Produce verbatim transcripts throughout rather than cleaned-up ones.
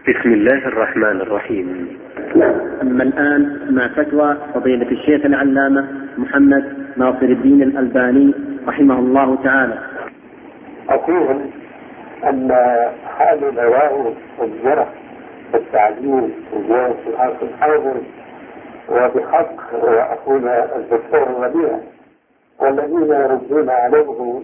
بسم الله الرحمن الرحيم. أما الآن مع فتوى فضيلة الشيخ العلامة محمد ناصر الدين الألباني رحمه الله تعالى. أقول أن حال الهواء والجرح والتعليم والجوع في العصر الحاضر وبحق أقول الدكتور الربيع والذين يردون عليه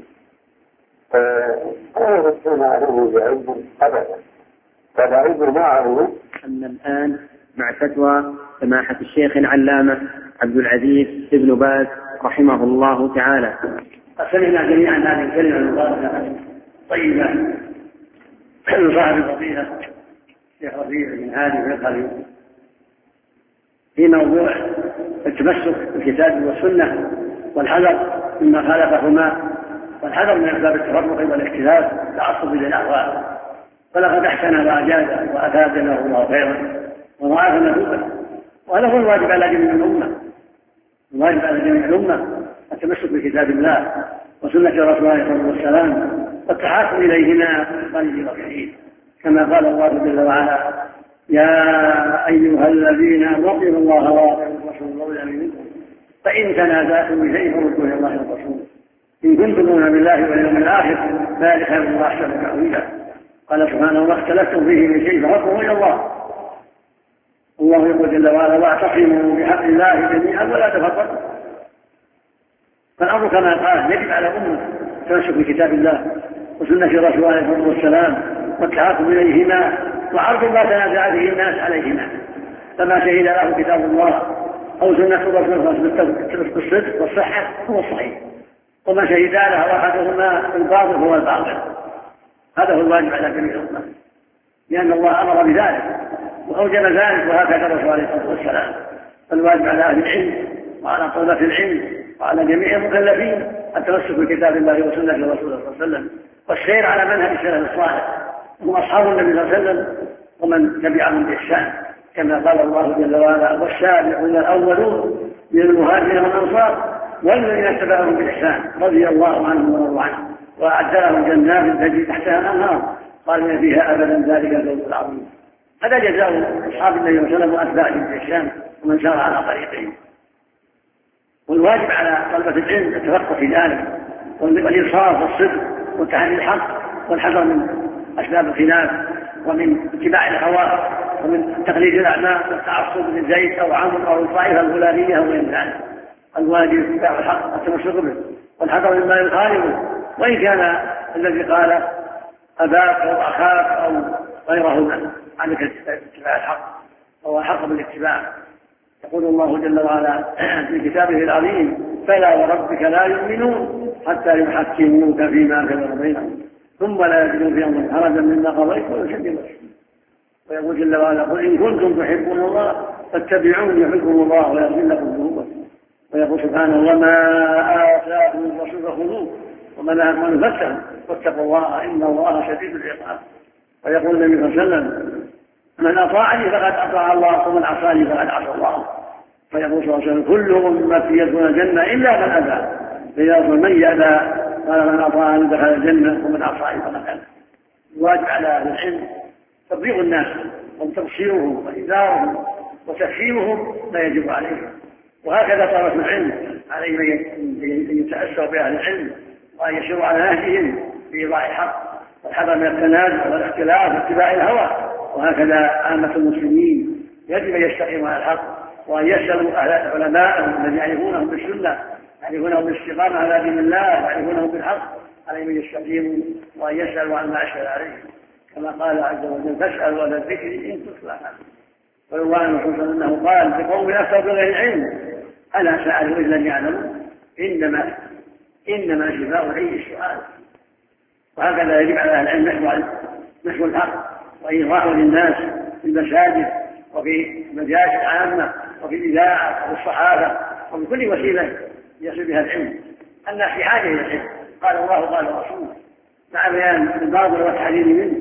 لا يردون عليه بعيد أبدا، فالعيد معه. أما الآن مع فتوى سماحة الشيخ العلامة عبد العزيز بن باز رحمه الله تعالى. سمعنا جميعا هذه الكلمة المباركة طيبة من صاحب الفضيلة الشيخ ربيع بن هادي الرقبي في موضوع التمسك بالكتاب والسنة والحذر مما خالفهما والحذر من أسباب التفرق والاختلاف والتعصب للأهواء. فلقد أحسن وأجاد وأفاد له الله خيرا وضاعف مثوبة، وهذا هو الواجب على جميع الأمة. الواجب على جميع الأمة التمسك بكتاب الله وسنة رسوله صلى الله عليه وسلم والتحاكم إليهما قليل وكثير، كما قال الله جل وعلا: يا أيها الذين آمنوا اطيعوا الله وأطيعوا الرسول وأولي الأمر منكم فإن تنازعتم بشيء فردوه إلى الله والرسول إن كنتم تؤمنون بالله واليوم الآخر ذلك خير وأحسن تأويلا. قال سبحانه: وما اختلفتم فيه من شيء فحكمه إلى الله. الله يقول جل وعلا: واعتصموا بحبل الله جميعا ولا تفرقوا. فالأمر كما قال يجب على الأمة التمسك بكتاب الله وسنة رسوله عليه الصلاة والسلام والتحاكم إليهما وعرض ما تنازع به الناس عليهما، فما شهد له كتاب الله أو سنة الرسول بالصدق والصحة هو الصحيح، وما شهد له أحدهما الباطل هو الباطل. هذا هو الواجب على جميع الأمة، لأن الله أمر بذلك وأوجب ذلك، وهكذا الرسول عليه الصلاة والسلام. فالواجب على أهل العلم وعلى طلبة العلم وعلى جميع المكلفين التمسك بكتاب الله وسنة رسوله صلى الله عليه وسلم والسير على منهج السلف الصالح هم أصحاب النبي صلى الله عليه وسلم ومن تبعهم بإحسان، كما قال الله جل وعلا: والسابقون الأولون من المهاجرين والأنصار والذين اتبعهم بإحسان رضي الله عنهم ورضوا عنه وأعد لهم جنات تجري تحتها الأنهار خالدين فيها أبدا ذلك الفوز العظيم. هذا جزاء أصحاب النبي صلى الله عليه وسلم وأتباعهم بإحسان ومن سار على طريقهم. والواجب على طلبة العلم التفقه في ذلك والإنصاف والصدق والتحري الحق والحذر من أسباب الخلاف ومن اتباع الهوى ومن تقليد الأعمى والتعصب لزيد أو عمرو أو الطائفة الفلانية أو غير ذلك. الواجب اتباع الحق والتمسك به والحذر مما يخالفه، وإن كان الذي قال أباك أو أخاك أو غيرهما عنك اتباع الحق هو الحق بالاتباع. يقول الله جل وعلا في كتابه العظيم: فلا وربك لا يؤمنون حتى يحكموك فيما شجر بينهم ثم لا يجدوا في أمرهم حرجا مما قضيت ويسلموا تسليما. ويقول جل وعلا: قل إن كنتم تحبون الله فاتبعوني يحبكم الله ويغفر لكم ذنوبكم. ويقول سبحانه: وما آتاكم الرسول فخذوه وما نهاكم عنه فانتهوا واتقوا الله إن الله شديد العقاب. ويقول النبي صلى الله عليه وسلم: من أطاعني فقد أطاع الله ومن عصاني فقد عصى الله. فيقول صلى الله عليه وسلم: كل أمتي يدخلون الجنة إلا من أبى. فيقول: من يأبى؟ قال: من أطاعني دخل الجنة ومن عصاني فقد أبى. الواجب على أهل العلم تبليغ الناس وتبصيرهم وإنذارهم وتفهيمهم ما يجب عليهم، وهكذا طلبة العلم عليهم أن يتأسوا بأهل العلم وأن يسيروا على نهجهم في إيضاح الحق والحذر من التنازع والاختلاف واتباع الهوى. وهكذا عامة المسلمين يجب أن يستقيموا على الحق وأن يسألوا أهل علماءهم الذين يعرفونهم بالسنة يعرفونهم بالاستقامة على دين الله يعرفونهم بالحق، عليهم أن يستقيموا وأن يسألوا عن ما أشكل عليهم، كما قال عز وجل: فاسألوا أهل الذكر إن تتلى عنه. ويروى أنه قال لقوم أفتوا بغير العلم ألا سألوا إلا أن يعلموا إنما إنما شفاء العي السؤال. وهكذا يجب على أهل العلم نشر الحق وإيضاحه للناس في المساجد وفي المجالس العامة وفي الإذاعة وفي الصحافة وفي كل وسيلة يصل بها العلم. الناس في حاجة إلى العلم، قال الله قال رسوله، مع بيان الباطل والتحذير منه.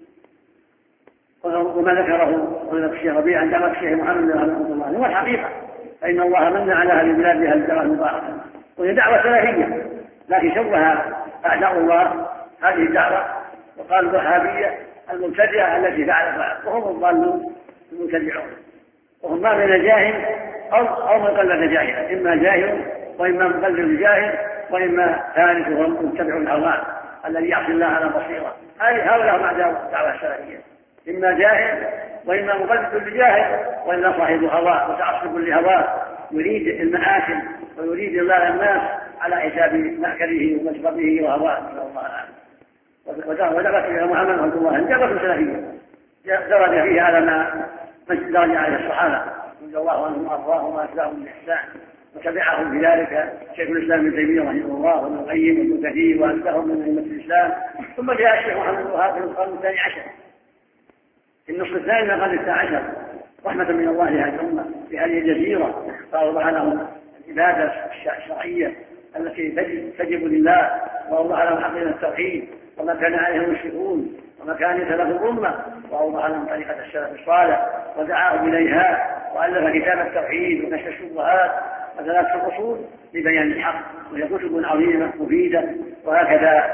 وما ذكره من الشيخ ربيع عن دعوة الشيخ محمد رحمه الله هو الحقيقة، فإن الله من على أهل البلاد بهذه الدعوة المباركة، وهي دعوة سلفية، لكن شبه أعداء الله هذه الدعوة وقالوا وهابية المبتدعة التي فعل فعل وهم الضالون المبتدعون، وهم ما من جاهل أو أو من قلد جاهلا، إما جاهل وإما مقلد جاهل وإما ثالث وهو متبع الهوى الذي يعصي الله على بصيرة. هؤلاء هم أعداء الدعوة السلفية، إما جاهل وإما مقلد لجاهل وإلا صاحب هوى متعصب لهواه يريد المآثم ويريد الله الناس على حساب مأكله ومشربه وهواه نسأل الله العافية. ودعوة إلى محمد رحمه الله دعوة سلفية درج فيها على ما درج عليه الصحابة رضي الله عنهم وأرضاهم وأتباعهم بالإحسان، وتبعهم في ذلك شيخ الإسلام ابن تيمية رحمه الله وابن القيم وابن كثير وأتباعهم من أئمة الإسلام. ثم جاء الشيخ محمد بن وهاب في القرن الثاني عشر في النصف الثاني من القرن الثاني عشر رحمة من الله لهذه الأمة في هذه الجزيرة، فأوضح لهم العبادة الشرعية التي تجب لله، وأوضح لهم حقيقة التوحيد وما كان عليه المشركون وما كان سلف الأمة، وأوضح لهم طريقة السلف الصالح ودعاهم إليها، وألف كتاب التوحيد ونشر الشبهات وثلاث الأصول لبيان الحق، وهي كتب عظيمة مفيدة. وهكذا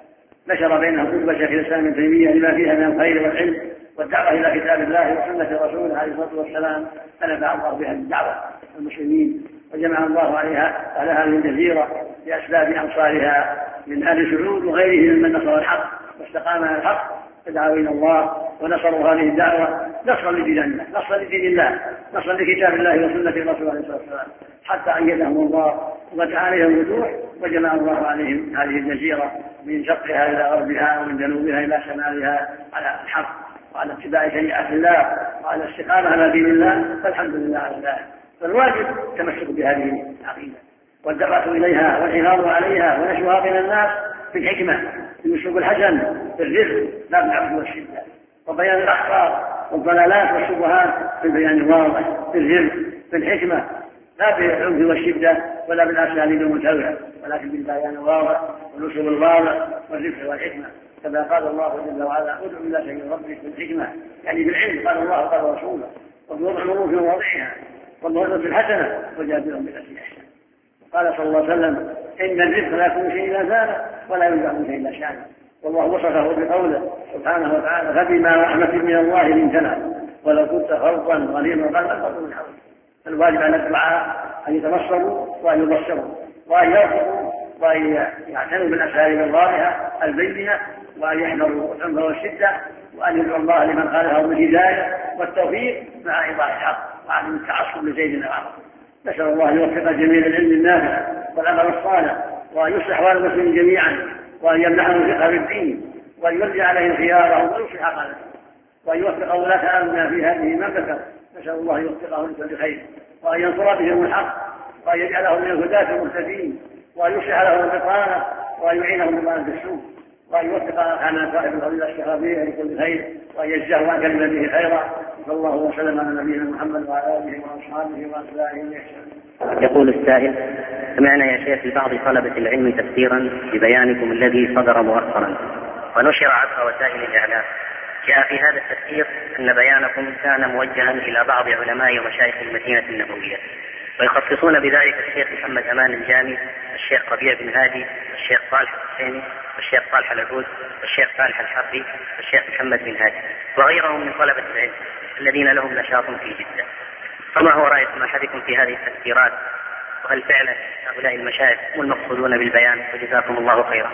نشر بينهم كتب شيخ الإسلام ابن تيمية لما فيها من الخير والعلم والدعوة إلى كتاب الله وسنة رسوله عليه الصلاة والسلام، فنفع الله بها الدعوة المسلمين وجمع الله عليها على هذه الجزيرة بأسباب أنصارها من أهل سعود وغيرهم ممن نصر الحق واستقام على الحق فدعوا إلى الله ونصروا هذه الدعوة نصرا لدين الله، نصرا لدين الله، نصرا لكتاب الله وسنة الرسول عليه الصلاة والسلام، حتى أيدهم الله وفتح عليهم الوضوح وجمع الله عليهم هذه الجزيرة من شرقها إلى غربها ومن جنوبها إلى شمالها على الحق وعلى اتباع شريعة الله وعلى الاستقامة على دين الله، فالحمد لله على ذلك. فالواجب التمسك بهذه العقيدة والدعوة إليها والحفاظ عليها ونشرها بين الناس بالحكمة بالأسلوب الحسن بالرفق لا بالعبث والشدة، وبيان الأخطاء والضلالات والشبهات بالبيان الواضح بالرفق بالحكمة لا بالعنف والشدة ولا بالأساليب المتوعة، ولكن بالبيان الواضح والأسلوب الواضح والرفق والحكمة، كما قال الله جل وعلا ادع إلى سبيل ربك بالحكمة، يعني بالعلم قال الله قال رسوله، وبوضع الأمور في مواضعها والموعظة الحسنة وجادلهم بالتي أحسن. قال صلى الله عليه وسلم إن الرزق لا يكون شيء إلا زانه ولا ينزع منه شيء إلا شانه، والله وصفه بقوله سبحانه وتعالى فبما رحمة من الله لنت له ولو كنت فظا غليظ القلب لانفضوا من حولك. الواجب على الدعاء أن يتبصروا وأن يبصروا وأن يرفقوا وأن يعتنوا بالأساليب الواضحة البينة وأن يحذروا العنف والشدة وأن يدعوا الله لمن خالفه بالهداية والتوفيق مع إيضاح الحق وعدم التعصب لزيد العرب. نسأل الله أن يوفق جميع العلم النافع والعمل الصالح وأن يصلح أحوال المسلمين جميعا وأن يمنحهم الفقه بالدين وأن يولي عليهم خيارهم ويصلح قلبهم وأن يوفق ولاة أمرنا في هذه المملكة. نسأل الله أن يوفقهم لكل خير وأن ينصر بهم الحق وأن يجعلهم من الهداة المهتدين وأن يصلح لهم البطانة وأن يعينهم بطانة السوء وأن يوفق أرحامنا صاحب الفضيلة الشيخ ربيع لكل خير وأن يجزاه عن كلمته خيرا. صلى الله وسلم على نبينا محمد وعلى آله وأصحابه وأتباعه بإحسان. يقول السائل: سمعنا يا شيخ لبعض طلبة العلم تفسيرا ببيانكم الذي صدر مؤخرا ونشر عبر وسائل الإعلام، جاء في هذا التفسير أن بيانكم كان موجها إلى بعض علماء ومشايخ المدينة النبوية، ويخصصون بذلك الشيخ محمد أمان الجامي، الشيخ ربيع بن هادي، الشيخ صالح الحسيني، والشيخ صالح العبود، والشيخ صالح الحربي، والشيخ محمد بن هادي وغيرهم من طلبة العلم الذين لهم نشاط في جدة. فما هو رأي سماحتكم في هذه التفسيرات؟ وهل فعلا هؤلاء المشايخ هم المقصودون بالبيان؟ وجزاكم الله خيرا.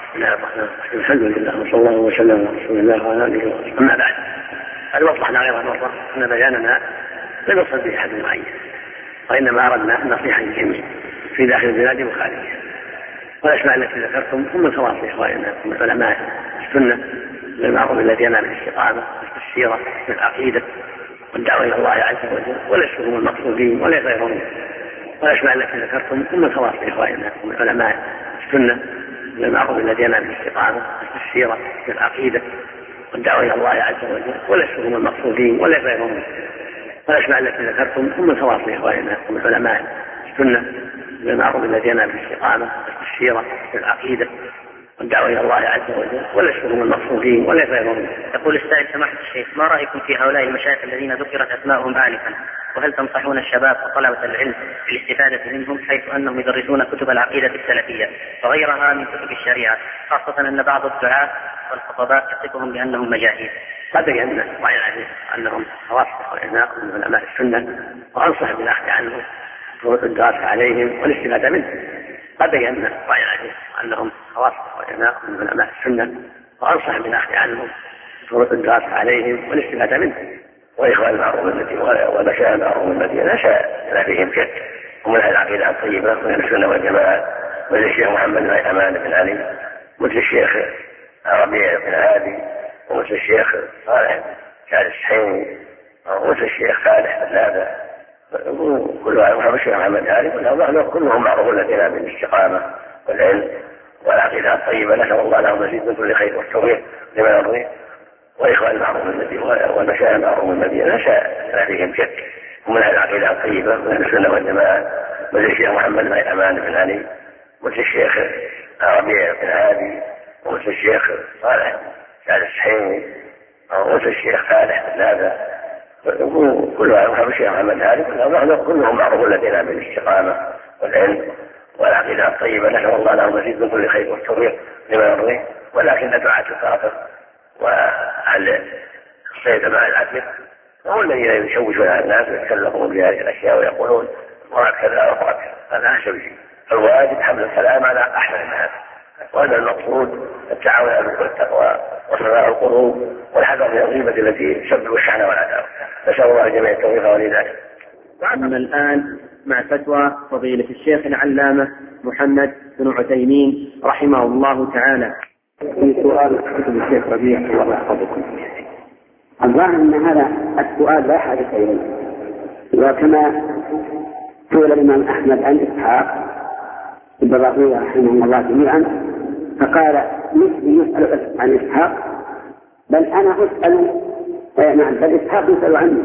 الحمد لله وصلى الله وسلم على رسول الله وعلى اله وصحبه. اما بعد، قد وضحنا غير مره ان بياننا لم يقصد به احد معين، وانما اردنا النصيحه للجميع في داخل البلاد وخارجها، والاسماء التي ذكرتم هم الخواص لاخواننا هم علماء السنه للمعروف الذي ينال بالاستقامه في السيره في العقيده والدعوه الى الله عز وجل، وليسوا هم المقصودين ولا غيرهم. والاسماء التي ذكرتم هم الخواص لاخواننا هم علماء السنه للمعروف الذي ينال بالاستقامه في السيره في العقيده والدعوه الى الله عز وجل، وليسوا هم المقصودين ولا غيرهم. والاسماء التي ذكرتم هم الخواص لاخواننا هم علماء السنه للمعروف الذي ينال بالاستقامه في السيره في العقيده والدعوة إلى الله عز وجل، وليس هم المقصودين وليس غيرهم. يقول السائل: سماحة الشيخ، ما رأيكم في هؤلاء المشايخ الذين ذكرت أسماءهم آنفا؟ وهل تنصحون الشباب وطلبة العلم بالاستفادة منهم، حيث أنهم يدرسون كتب العقيدة السلفية وغيرها من كتب الشريعة، خاصة أن بعض الدعاة والخطباء يصفهم بأنهم مجاهيل؟ قد بينا وعلى العزيز أنهم رواسخ وعلماء من علماء السنة، وأنصح بالأخذ عنهم والدراسة عليهم والاستفادة منهم. قد بينا وعلى العزيز أنهم رواسخ وعلماء من علماء السنة، وأنصح بالأخذ عنهم والدراسة عليهم والاستفادة منهم. وإخوان المعروف المدينة والمشايخ المعروف المدينة لا شاء لا فيهم شك، ومن أهل العقيدة الطيبة من السنة والجماعة، مثل الشيخ محمد بن أمان بن علي، مثل الشيخ ربيع بن هادي، ومثل الشيخ صالح شعر السحيمي، ومثل الشيخ صالح بن لابة، كلهم الشيخ محمد هادي، كلهم معروفون لدينا بالاستقامة والعلم والعقيدة الطيبة. نسأل الله لهم مزيد من كل خير والتوفيق لمن يرضيه. وإخوان المعروف المدينة والمشايخ المعروف المدينة لا شاء لا فيهم شك، ومن أهل العقيدة الطيبة من السنة والجماعة، مثل الشيخ محمد بن أمان بن علي، مثل الشيخ ربيع بن هادي، ومثل الشيخ صالح شعر السحيمي، ومثل الشيخ صالح بن لابة، كلهم الشيخ محمد هادي، كلهم معروفون لدينا بالاستقامة والعلم والعقيدة الطيبة. نسأل الله لهم مزيد من كل خير والتوفيق لمن يرضيه. ولكن دعاة الباطل وأهل الصيد مع العدل هم الذين يشوشون على الناس ويتكلمون بهذه الأشياء ويقولون مراد كذا ومراد كذا. هذا لا شيء. الواجب حمل الكلام على أحسن الناس، وهذا المقصود التعاون على البر والتقوى وصلاح القلوب والحذر من الغيبة التي تسبب الشحنة والعداوة. نسأل الله جميع التوفيق ولذلك. أما الآن مع فتوى فضيلة الشيخ العلامة محمد بن عثيمين رحمه الله تعالى. في سؤال كتب الشيخ ربيع الله يحفظكم. الظاهر أن هذا السؤال لا حاجة إليه، وكما سئل الإمام أحمد عن إسحاق بن راهويه رحمه الله جميعا فقال مثلي يسأل عن إسحاق، بل أنا أسأل نعم بل إسحاق يسأل عني.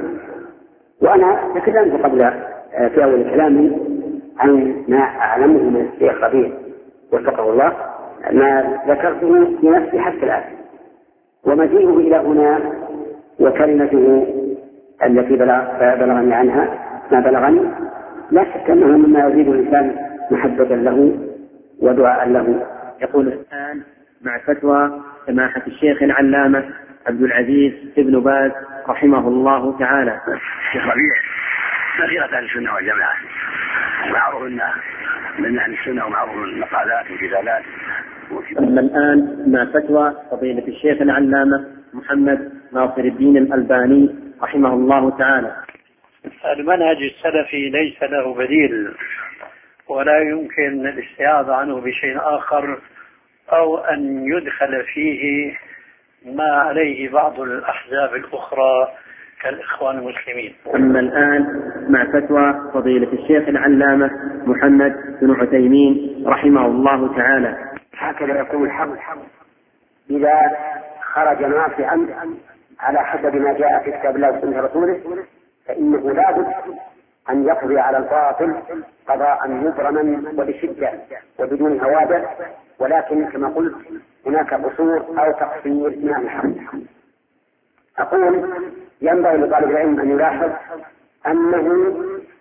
وأنا تكلمت قبل في أول كلامي عن ما أعلمه من الشيخ ربيع وفقه الله، ما ذكرته في نفسي حتى الآن، ومجيئه إلى هنا وكلمته التي بلغني عنها ما بلغني لا شك أنه مما يزيد الإنسان محبة له ودعاء له. يقول الآن مع فتوى سماحة الشيخ العلامة عبد العزيز بن باز رحمه الله تعالى. الشيخ ربيع مسيرة أهل السنة والجماعة، معروف من أهل السنة ومعروف من المقالات والجدالات. أما الآن مع فتوى فضيلة الشيخ العلامة محمد ناصر الدين الألباني رحمه الله تعالى. المنهج السلفي ليس له بديل، ولا يمكن الاستعاذة عنه بشيء آخر أو أن يدخل فيه ما عليه بعض الأحزاب الأخرى كالإخوان المسلمين. أما الآن مع فتوى فضيلة الشيخ العلامة محمد بن عثيمين رحمه الله تعالى. هكذا يقول الحق إذا خرج نافعا على حسب ما جاء في كتاب الله وسنة رسوله فإنه لا بد أن يقضي على الباطل قضاء مبرما وبشدة وبدون هوادة، ولكن كما قلت هناك قصور أو تقصير من الحق. أقول ينبغي لطالب العلم أن يلاحظ أنه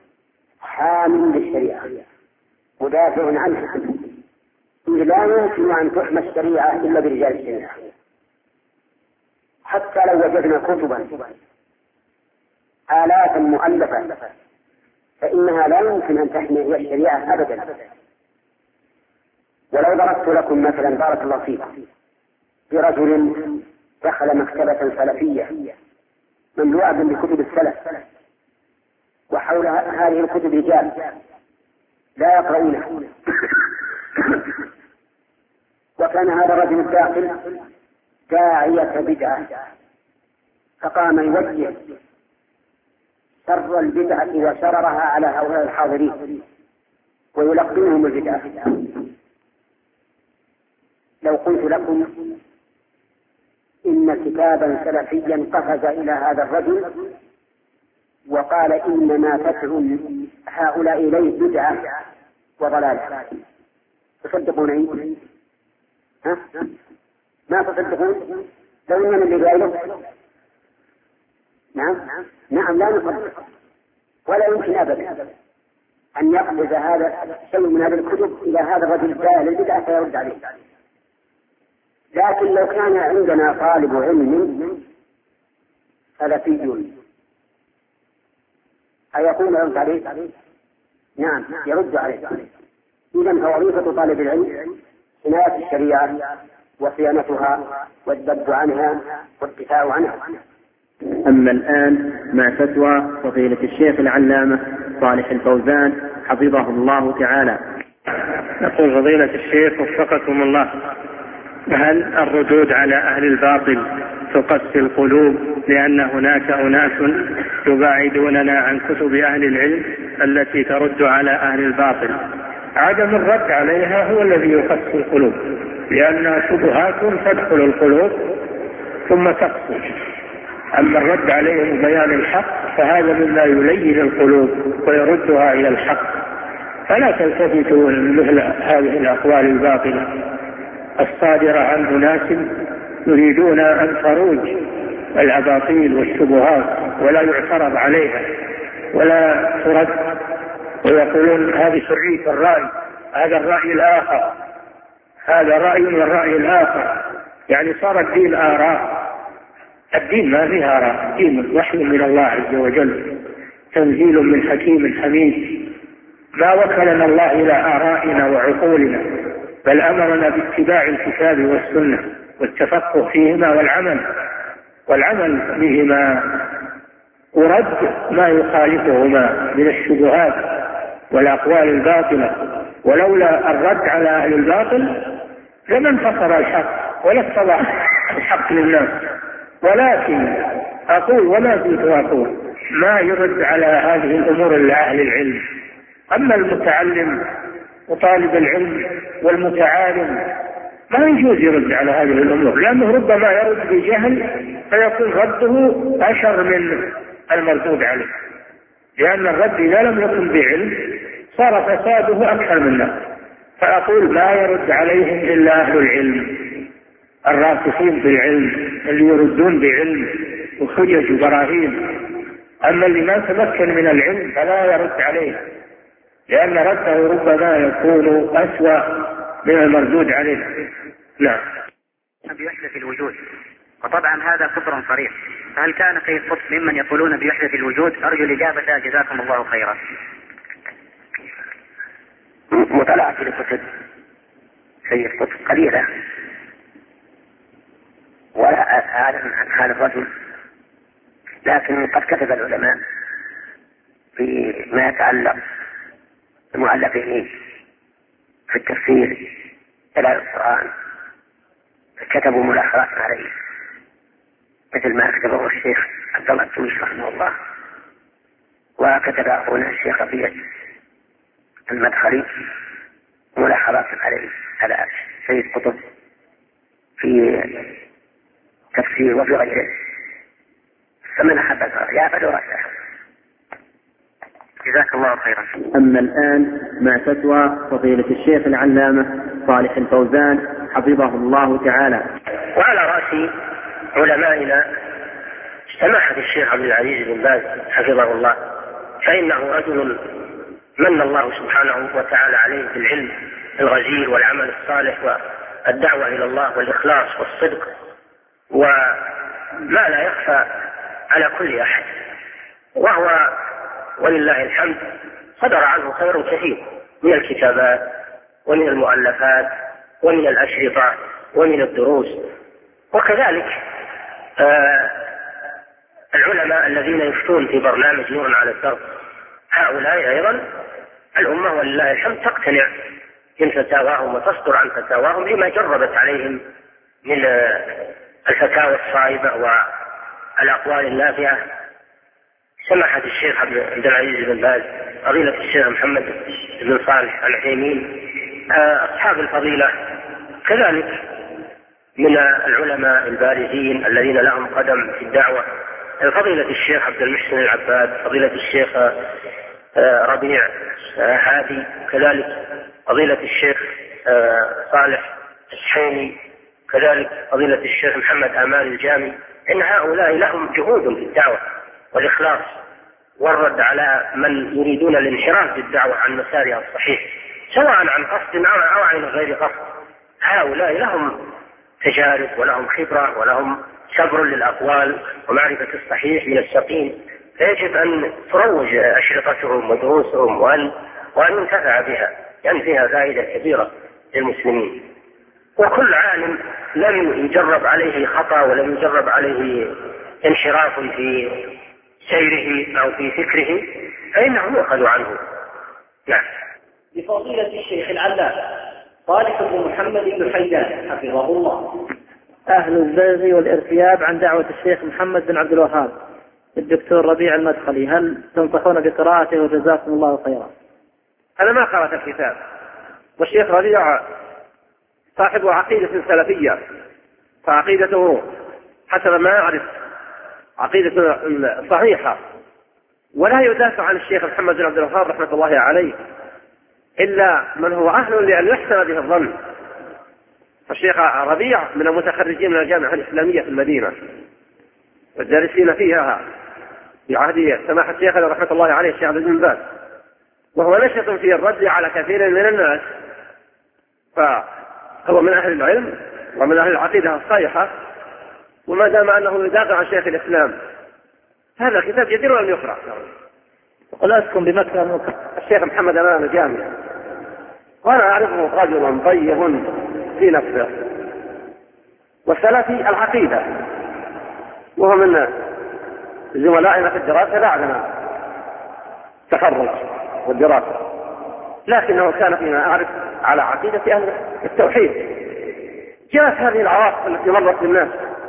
حامل للشريعة مدافع عنها، لا يمكن أن تحمى الشريعة إلا برجال الشريعة. حتى لو وجدنا كتبا آلافا مؤلفة فإنها لا يمكن أن تحمي الشريعة أبدا. ولو ضربت لكم مثلا بارك الله فيكم برجل دخل مكتبة سلفية مملوءة بكتب السلف، وحول هذه الكتب رجال لا يقرؤونها، وكان هذا الرجل الداخل داعية بدعة، فقام يوجه شر البدعة وشررها على هؤلاء الحاضرين ويلقنهم البدعة. لو قلت لكم إن كتابا سلفيا قفز إلى هذا الرجل وقال إنما تدعو هؤلاء إليه بدعة وضلالة، تصدقونني؟ ها؟ ما تصدقون لو إننا اللي قايله؟ نعم نعم لا نصدق، ولا يمكن أبدا أن يقبض هذا شيء من هذه الكتب إلى هذا الرجل الجاهل البدعة فيرد عليه. لكن لو كان عندنا طالب علم سلفي أيكون يرد عليه؟ نعم يرد عليه. إذن فوظيفة طالب العلم حماية الشريعة وصيانتها والذب عنها والدفاع عنها. أما الآن مع فتوى فضيلة الشيخ العلامة صالح الفوزان حفظه الله تعالى. يقول فضيلة الشيخ وفقكم الله: هل الردود على أهل الباطل تقسي القلوب لأن هناك أناس يباعدوننا عن كتب أهل العلم التي ترد على أهل الباطل؟ عدم الرد عليها هو الذي يقسي القلوب، لأنها شبهات تدخل القلوب ثم تقسي. أما الرد عليهم بيان الحق فهذا مما يلين القلوب ويردها إلى الحق. فلا تلتفتوا مثل هذه الأقوال الباطلة الصادرة عن أناس يريدون أن تروج الأباطيل والشبهات ولا يعترض عليها ولا ترد، ويقولون هذه حرية الرأي، هذا الرأي الآخر، هذا رأي من الرأي الآخر. يعني صار الدين آراء. الدين ما فيه آراء، الدين وحي من الله عز وجل، تنزيل من حكيم حميد. ما وكلنا الله إلى آرائنا وعقولنا، بل أمرنا باتباع الكتاب والسنة والتفقه فيهما والعمل والعمل بهما ورد ما يخالفهما من الشبهات والأقوال الباطلة. ولولا الرد على أهل الباطل لما انتصر الحق ولا اتضح الحق للناس. ولكن أقول وما زلت أقول ما يرد على هذه الأمور إلا أهل العلم. أما المتعلم وطالب العلم والمتعالم ما يجوز يرد على هذه الأمور، لأنه ربما يرد بجهل فيكون رده أشر من المردود عليه، لأن الرد إذا لم يكن بعلم صار فساده أكثر منه. فأقول ما يرد عليهم إلا أهل العلم الراسخين في العلم اللي يردون بعلم وحجج وبراهين. أما اللي ما تمكن من العلم فلا يرد عليه، لأن رده ربما يكون أسوأ من المردود عليه. لا بوحدة الوجود، وطبعا هذا كفر صريح. فهل كان سيد قطب ممن يقولون بوحدة الوجود؟ أرجو الإجابة جزاكم الله خيرا. مطالعة لكتب سيد قطب قليلة ولا أعلم عن هذا الرجل، لكن قد كتب العلماء فيما يتعلق بمؤلفه في التفسير إلى القرآن، كتبوا ملاحظات عليه مثل ما كتبه الشيخ عبد الله التونسي رحمه الله، وكتب أخونا الشيخ ربيع المدخلي ملاحظات عليه على سيد قطب في تفسير وفي غيره، فمن أحب يا فلورثه. جزاك الله خيرا. أما الآن مع فتوى فضيلة الشيخ العلامة صالح الفوزان حفظه الله تعالى. وعلى رأس علمائنا سماحة الشيخ عبد العزيز بن باز حفظه الله، فإنه رجل من الله سبحانه وتعالى عليه بالعلم الغزير والعمل الصالح والدعوة إلى الله والإخلاص والصدق، وما لا يخفى على كل أحد، وهو ولله الحمد صدر عنه خير كثير من الكتابات ومن المؤلفات ومن الأشرطة ومن الدروس. وكذلك آه العلماء الذين يفتون في برنامج نور على الدرب، هؤلاء أيضا الأمة ولله الحمد تقتنع من فتاواهم وتصدر عن فتاواهم لما جربت عليهم من الفتاوى الصائبة والأقوال النافعة. سماحة الشيخ عبد العزيز بن باز، فضيلة الشيخ محمد بن صالح العثيمين، أصحاب الفضيلة كذلك من العلماء البارزين الذين لهم قدم في الدعوة، فضيلة الشيخ عبد المحسن العباد، فضيلة الشيخ ربيع هادي، كذلك فضيلة الشيخ صالح السحيمي، كذلك فضيلة الشيخ محمد آمان الجامي، إن هؤلاء لهم جهود في الدعوة والإخلاص والرد على من يريدون الانحراف بالدعوة عن مسارها الصحيح، سواء عن قصد أو عن غير قصد. هؤلاء لهم تجارب ولهم خبرة ولهم صبر للأقوال ومعرفة الصحيح من السقيم، فيجب أن تروج أشرطتهم ودروسهم وأن وأن ينتفع بها، لأن يعني فيها فائدة كبيرة للمسلمين. وكل عالم لم يجرب عليه خطأ ولم يجرب عليه انحراف في سيره أو في فكره فإنه يؤخذ عنه. نعم. بفضيلة الشيخ العلامة صالح بن محمد بن حيان حفظه الله. أهل الزيغ والارتياب عن دعوة الشيخ محمد بن عبد الوهاب الدكتور ربيع المدخلي، هل تنصحون بقراءته وجزاكم الله خيرا؟ أنا ما قرأت الكتاب، والشيخ ربيع صاحب عقيدة سلفية، فعقيدته حسب ما أعرف عقيدة صحيحة، ولا يدافع عن الشيخ محمد بن عبد الوهاب رحمة الله عليه إلا من هو أهل لأن يحسن به الظن. الشيخ ربيع من المتخرجين من الجامعة الإسلامية في المدينة والدارسين فيها في عهد سماحة الشيخ رحمة الله عليه الشيخ عبد العزيز بن باز، وهو نشط في الرد على كثير من الناس، فهو من أهل العلم ومن أهل العقيدة الصحيحة، وما دام أنه يدافع عن شيخ الإسلام هذا الكتاب يدير أن يقرأ. قلتكم بمكة الشيخ محمد أمان الجامع، وأنا أعرفه رجلا طيب في نفسه وسلفي العقيدة، وهو من زملائنا في الدراسة بعدنا تخرج والدراسة، لكنه كان فيما أعرف على عقيدة أهل التوحيد. جاءت هذه العواصف التي مرت بالناس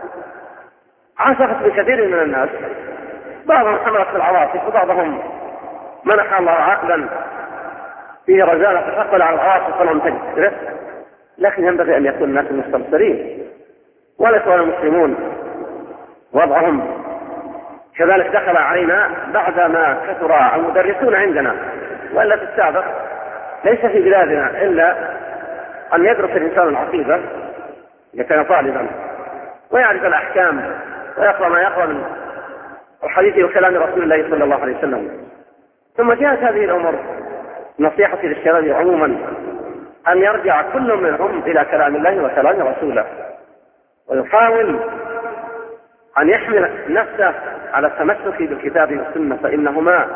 عاصفت بكثير من الناس، بعضهم حملت في العواصف وبعضهم منح الله عقلا فيه رزانة تحصل على العواصف فلم تجد، لكن ينبغي أن يكون الناس مستبصرين، ولا سوى المسلمون وضعهم كذلك دخل علينا بعدما كثر المدرسون عندنا، وإلا في السابق ليس في بلادنا إلا أن يدرس الإنسان العقيدة إذا كان طالبا ويعرف الأحكام ويقرأ ما يقرأ من الحديث وكلام رسول الله صلى الله عليه وسلم. ثم جاءت هذه الأمور نصيحتي للشباب عموما أن يرجع كل منهم إلى كلام الله وكلام رسوله، ويحاول أن يحمل نفسه على التمسك بالكتاب والسنة، فإنهما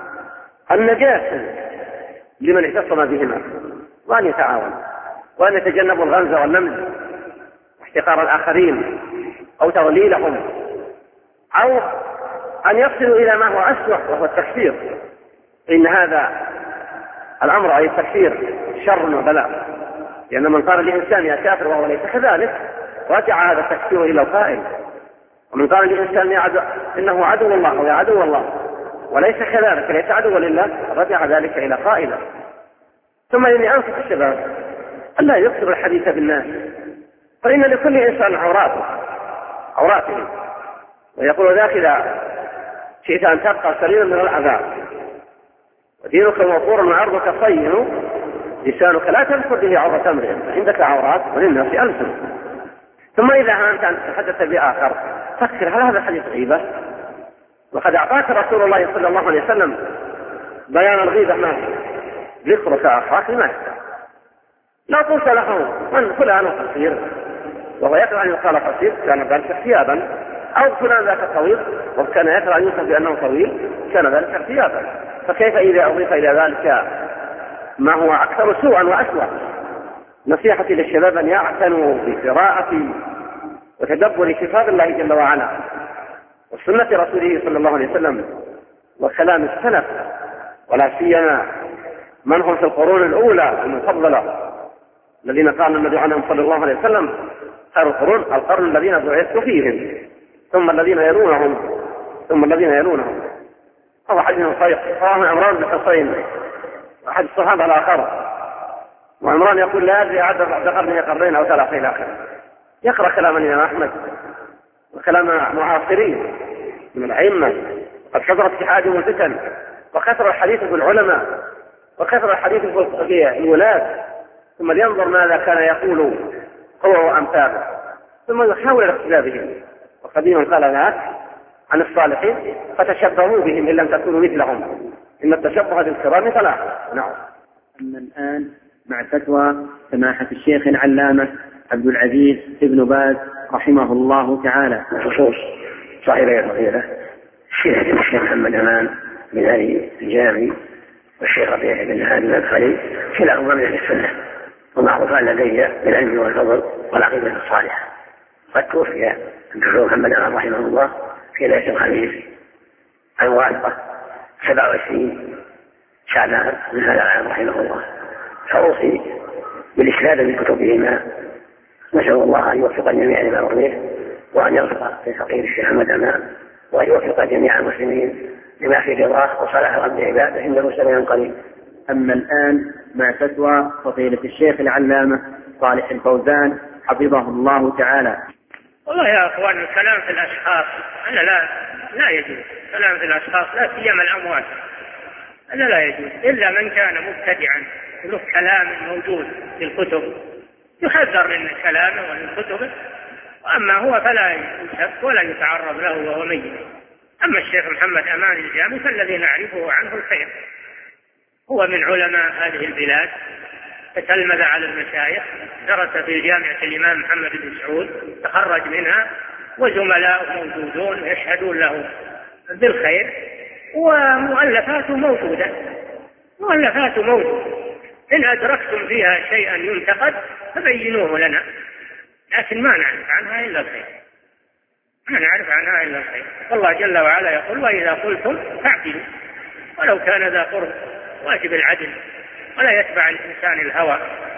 النجاة لمن اعتصم بهما، وأن يتعاون وأن يتجنبوا الغمز والنمز واحتقار الآخرين أو تضليلهم، أو أن يصلوا إلى ما هو أسوأ وهو التكفير، إن هذا الأمر أي التكفير شر وبلاء، لأن من قال لإنسان يا كافر وهو ليس كذلك رجع هذا التكفير إلى القائل، ومن قال لإنسان يا عدو إنه عدو الله ويا عدو الله وليس كذلك ليس عدو لله رجع ذلك إلى قائله. ثم إني أنصح الشباب ألا يكثر الحديث بالناس، فإن لكل إنسان عوراته عوراته ويقول ذاك إذا شئت أن تبقى سليما من العذاب ودينك موفور وعرضك صين لسانك لا تذكر به عورة امرئ، عندك عورات وللناس ألسن. ثم إذا أنت أن تتحدث بآخر فكر هل هذا الحديث غيبة؟ وقد أعطاك رسول الله صلى الله عليه وسلم بيان الغيبة ما ذكرك أخاك ما يستطيع. لا قلت له من فلان قصير وهو يكره أن يقال قصير كان ذلك احتيابا، أو فلان ذاك طويل وكان يكره أن يوصف بأنه طويل كان ذلك احتيابا، فكيف إذا أضيف إلى ذلك ما هو أكثر سوءا وأسوأ؟ نصيحتي للشباب أن يعتنوا بقراءة وتدبر كتاب الله جل وعلا وسنة رسوله صلى الله عليه وسلم وكلام السلف، ولا سيما من هم في القرون الأولى المفضلة الذين قال النبي عنهم صلى الله عليه وسلم خير القرون القرن الذين بعثت فيهم ثم الذين يلونهم ثم الذين يلونهم. هذا حديث صحيح رواه عمران بن حسين أحد الصحابة الآخر، وعمران يقول لا أدري عدد بعد قرن قرنين أو ثلاثة إلى آخره، يقرأ كلام الإمام أحمد وكلام معاصرين من الأئمة، قد كثرت اتحادهم الفتن وكثر الحديث بالعلماء وكثر الحديث بالولاة، ثم لينظر ماذا كان يقول هو وأمثاله ثم يحاول الاقتداء بهم. وقديما قال ذاك عن الصالحين فتشبهوا بهم إن لم تكونوا مثلهم إن التشبه بالكرام فلاح. نعم. أما الآن مع فتوى سماحة الشيخ العلامة عبد العزيز بن باز رحمه الله تعالى. خصوص صاحبي الفضيلة الشيخ الشيخ محمد أمان بن علي الجامعي والشيخ ربيع بن هادي المدخلي كلاهما من أهل السنة ومعروفان لدي بالعلم والفضل والعقيدة الصالحة. قد توفي الدكتور محمد أمان رحمه الله في ليلة الخميس الموافقة سبعة وعشرين شعبان من هذا العام رحمه الله، فأوصي بالإشهاد بكتبهما. نسأل الله أن يوفق الجميع لما يرضيه وأن يرفق في فقير الشيخ محمد أمان وأن يوفق جميع المسلمين لما في رضاه وصلاح رب عباده إنه سميع قريب. أما الآن مع فتوى فضيلة الشيخ العلامة صالح الفوزان حفظه الله تعالى. والله يا أخوان الكلام في الأشخاص أنا لا لا يجوز الكلام في الأشخاص لا سيما الأموات، هذا لا يجوز إلا من كان مبتدعا له كلام موجود في الكتب يحذر من كلامه ومن كتبه، وأما هو فلا يسب ولا يتعرض له وهو ميت. أما الشيخ محمد أمان الجامعي فالذي نعرفه عنه الخير، هو من علماء هذه البلاد، تتلمذ على المشايخ، درس في جامعة الإمام محمد بن سعود، تخرج منها، وزملاء موجودون يشهدون له بالخير، ومؤلفاته موجودة مؤلفاته موجودة إن أدركتم فيها شيئا ينتقد فبينوه لنا، لكن ما نعرف عنها إلا الخير ما نعرف عنها إلا الخير. الله جل وعلا يقول وإذا قلتم فاعدلوا ولو كان ذا قرب، واجب العدل ولا يتبع الإنسان الهوى.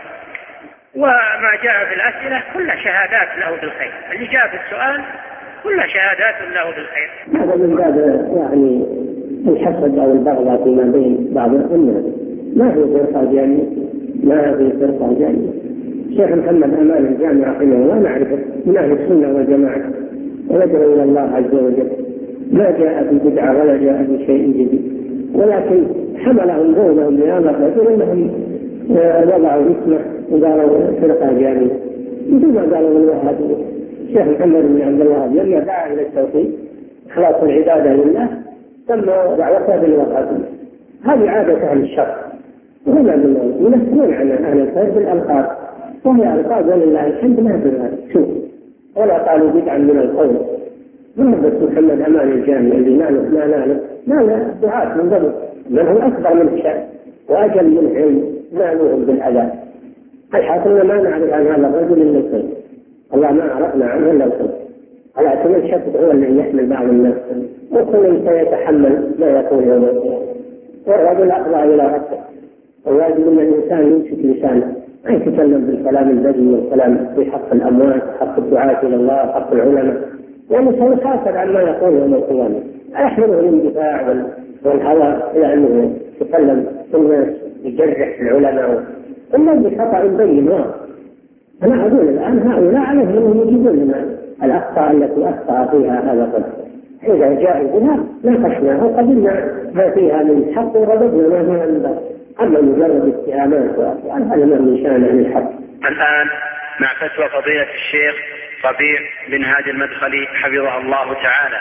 وما جاء في الأسئلة كل شهادات له بالخير، اللي جاء في السؤال كل شهادات له بالخير. هذا من باب يعني الحسد أو البغضاء فيما بين بعض الناس، ما في فرقة جامعة ما في فرقة جامعة. الشيخ محمد أمان الجامعي رحمه الله نعرفه من أهل السنة والجماعة ويدعو إلى الله عز وجل، ما جاء ببدعة ولا جاء بشيء جديد، ولكن حملهم قولهم لهذا الرجل أنهم وضعوا اسمه وقالوا فرقة جامعة مثل ما قالوا الوهابية. الشيخ محمد بن عبد الوهاب لما دعا إلى التوحيد خلاص العبادة لله سمى دعوته بالوهابية. هذه عادة أهل الشر، وهنا ينسون عن أهل الخير بالألقاب، وهي ألقاب ولله الحمد ما بها شوف ولا قالوا بدعا من القول. من بس محمد أمان الجامعي اللي نعرف ما نعرف ما له دعاة من قبل، من هو أكبر من الشأن وأجل من علم نالوهم بالأذى. الحاصل ما نعرف عن هذا الرجل إلا الخير، الله ما عرفنا عنه إلا الخير، ولكن الشك هو الذي يحمل بعض الناس، وكل سيتحمل ما يكون يوم القيامة. والرجل أقضى إلى ربه، والواجب أن الإنسان يمسك لسانه ما يتكلم بالكلام البذيء والكلام في حق الأموات، حق الدعاة إلى الله، حق العلماء، يعني سيحاسب عما يقول يوم القيامة. يحمله الاندفاع والهوى إلى أنه يتكلم الناس يجرح العلماء إلا بخطأ بين واضح. أنا أقول الآن هؤلاء عليهم أنهم يجيبون لنا الأخطاء التي أخطأ فيها هذا الرجل، إذا جاء بها ناقشناه وقبلنا ما فيها من حق ورددنا ما فيها من باطل. أما مجرد اتهامات وأسئلة هذا من شأن عن الحق. الآن مع فتوى فضيلة الشيخ ربيع بن هادي المدخلي حفظه الله تعالى.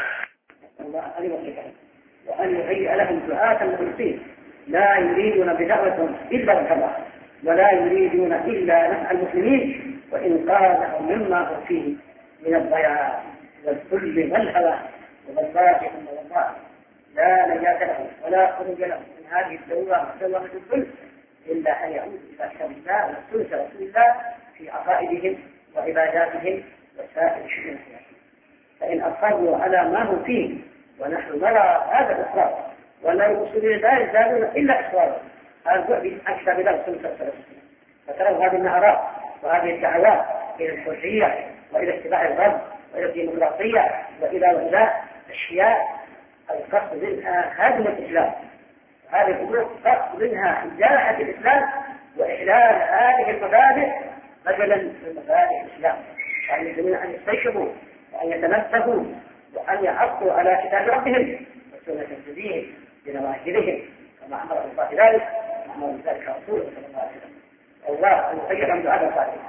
وأن يهيئ لهم دعاة مخلصين لا يريدون بدعوتهم إلا الكبار، ولا يريدون إلا نفع المسلمين وإنقاذهم مما هم فيه من الضياع والذل والهوى والباطل والله. لا نجاة لهم ولا خروج لهم من هذه الدورة دوامة الذل إلا أن يعودوا إلى كتاب الله وسنة رسول الله في عقائدهم وعباداتهم وسائر شؤونهم. فإن أصروا على ما هم فيه ونحن نرى هذا الإصرار ولا يوصلون لا يزالون إلا إصرارا على البعد عن كتاب الله وسنة رسول الله. فتروا هذه النعرات وهذه الدعوات إلى الحرية وإلى اتباع الغرب وإلى الديمقراطية وإلى ولاء أشياء القصد منها هدم الإسلام. هذه الأمور قصد منها إزاحة الإسلام وإحلال هذه المبادئ بدلا من مبادئ الإسلام، وأن يجب أن يستيقظوا وأن يتنبهوا وأن يحطوا على كتاب ربهم وسنة نبيهم بنواهجهم كما أمر الله ذلك وأمر ذلك رسوله صلى الله عليه وسلم. الله أن يخيرهم دعاء صالحا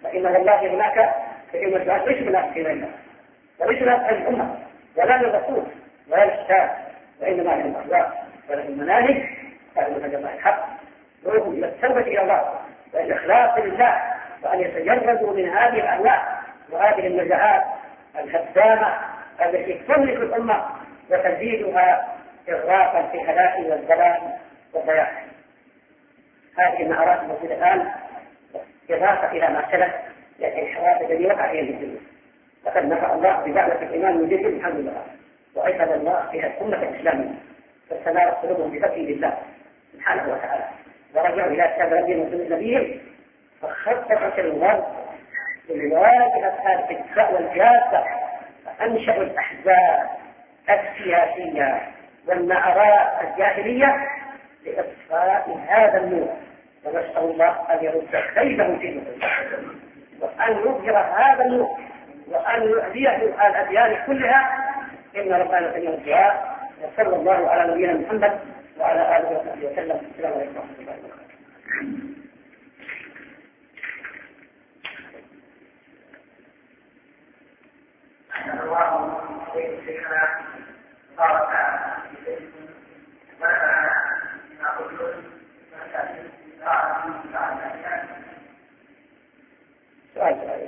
فإن والله هناك كثير من الناس ليس من أهل الله وليس من أهل الأمة ولا للرسول ولا للكتاب، وإنما هم الأخلاق ولهم المناهج فهم منهج الله الحق، دعوهم إلى التوبة إلى الله والإخلاص لله، وأن يتجردوا من هذه الأهواء وهذه النزعات الهدامة التي تهلك الأمة وتزيدها إغراقا في هلاك والضلال والضياع. هذه المهارات الموجودة الآن إضافة إلى ما سلف للانحراف الذي وقع فيه الدنيا. لقد نفع الله بدعوة الإمام المجدد الحمد لله، وأيقظ الله فيها الأمة الإسلامية فاستنارت قلوبهم بفضل الله سبحانه وتعالى، ورجعوا إلى كتاب ربهم وسنة نبيهم، فخففت الغرب بالواجهة هذه الدعوة الجادة، فأنشأوا الأحزاب السياسية والنعراء الجاهلية لإطفاء هذا النور، ونسأل الله أن يرد كيدهم في نفوسهم وأن يظهر هذا النور وأن يؤذيه الأديان كلها. إن ربنا سميع الدعاء، وصلى الله على نبينا محمد وعلى آله وصحبه وسلم. السلام عليكم ورحمة الله وبركاته. الله شيخنا بارك فيكم ونفعنا بما قلتم سؤال سؤال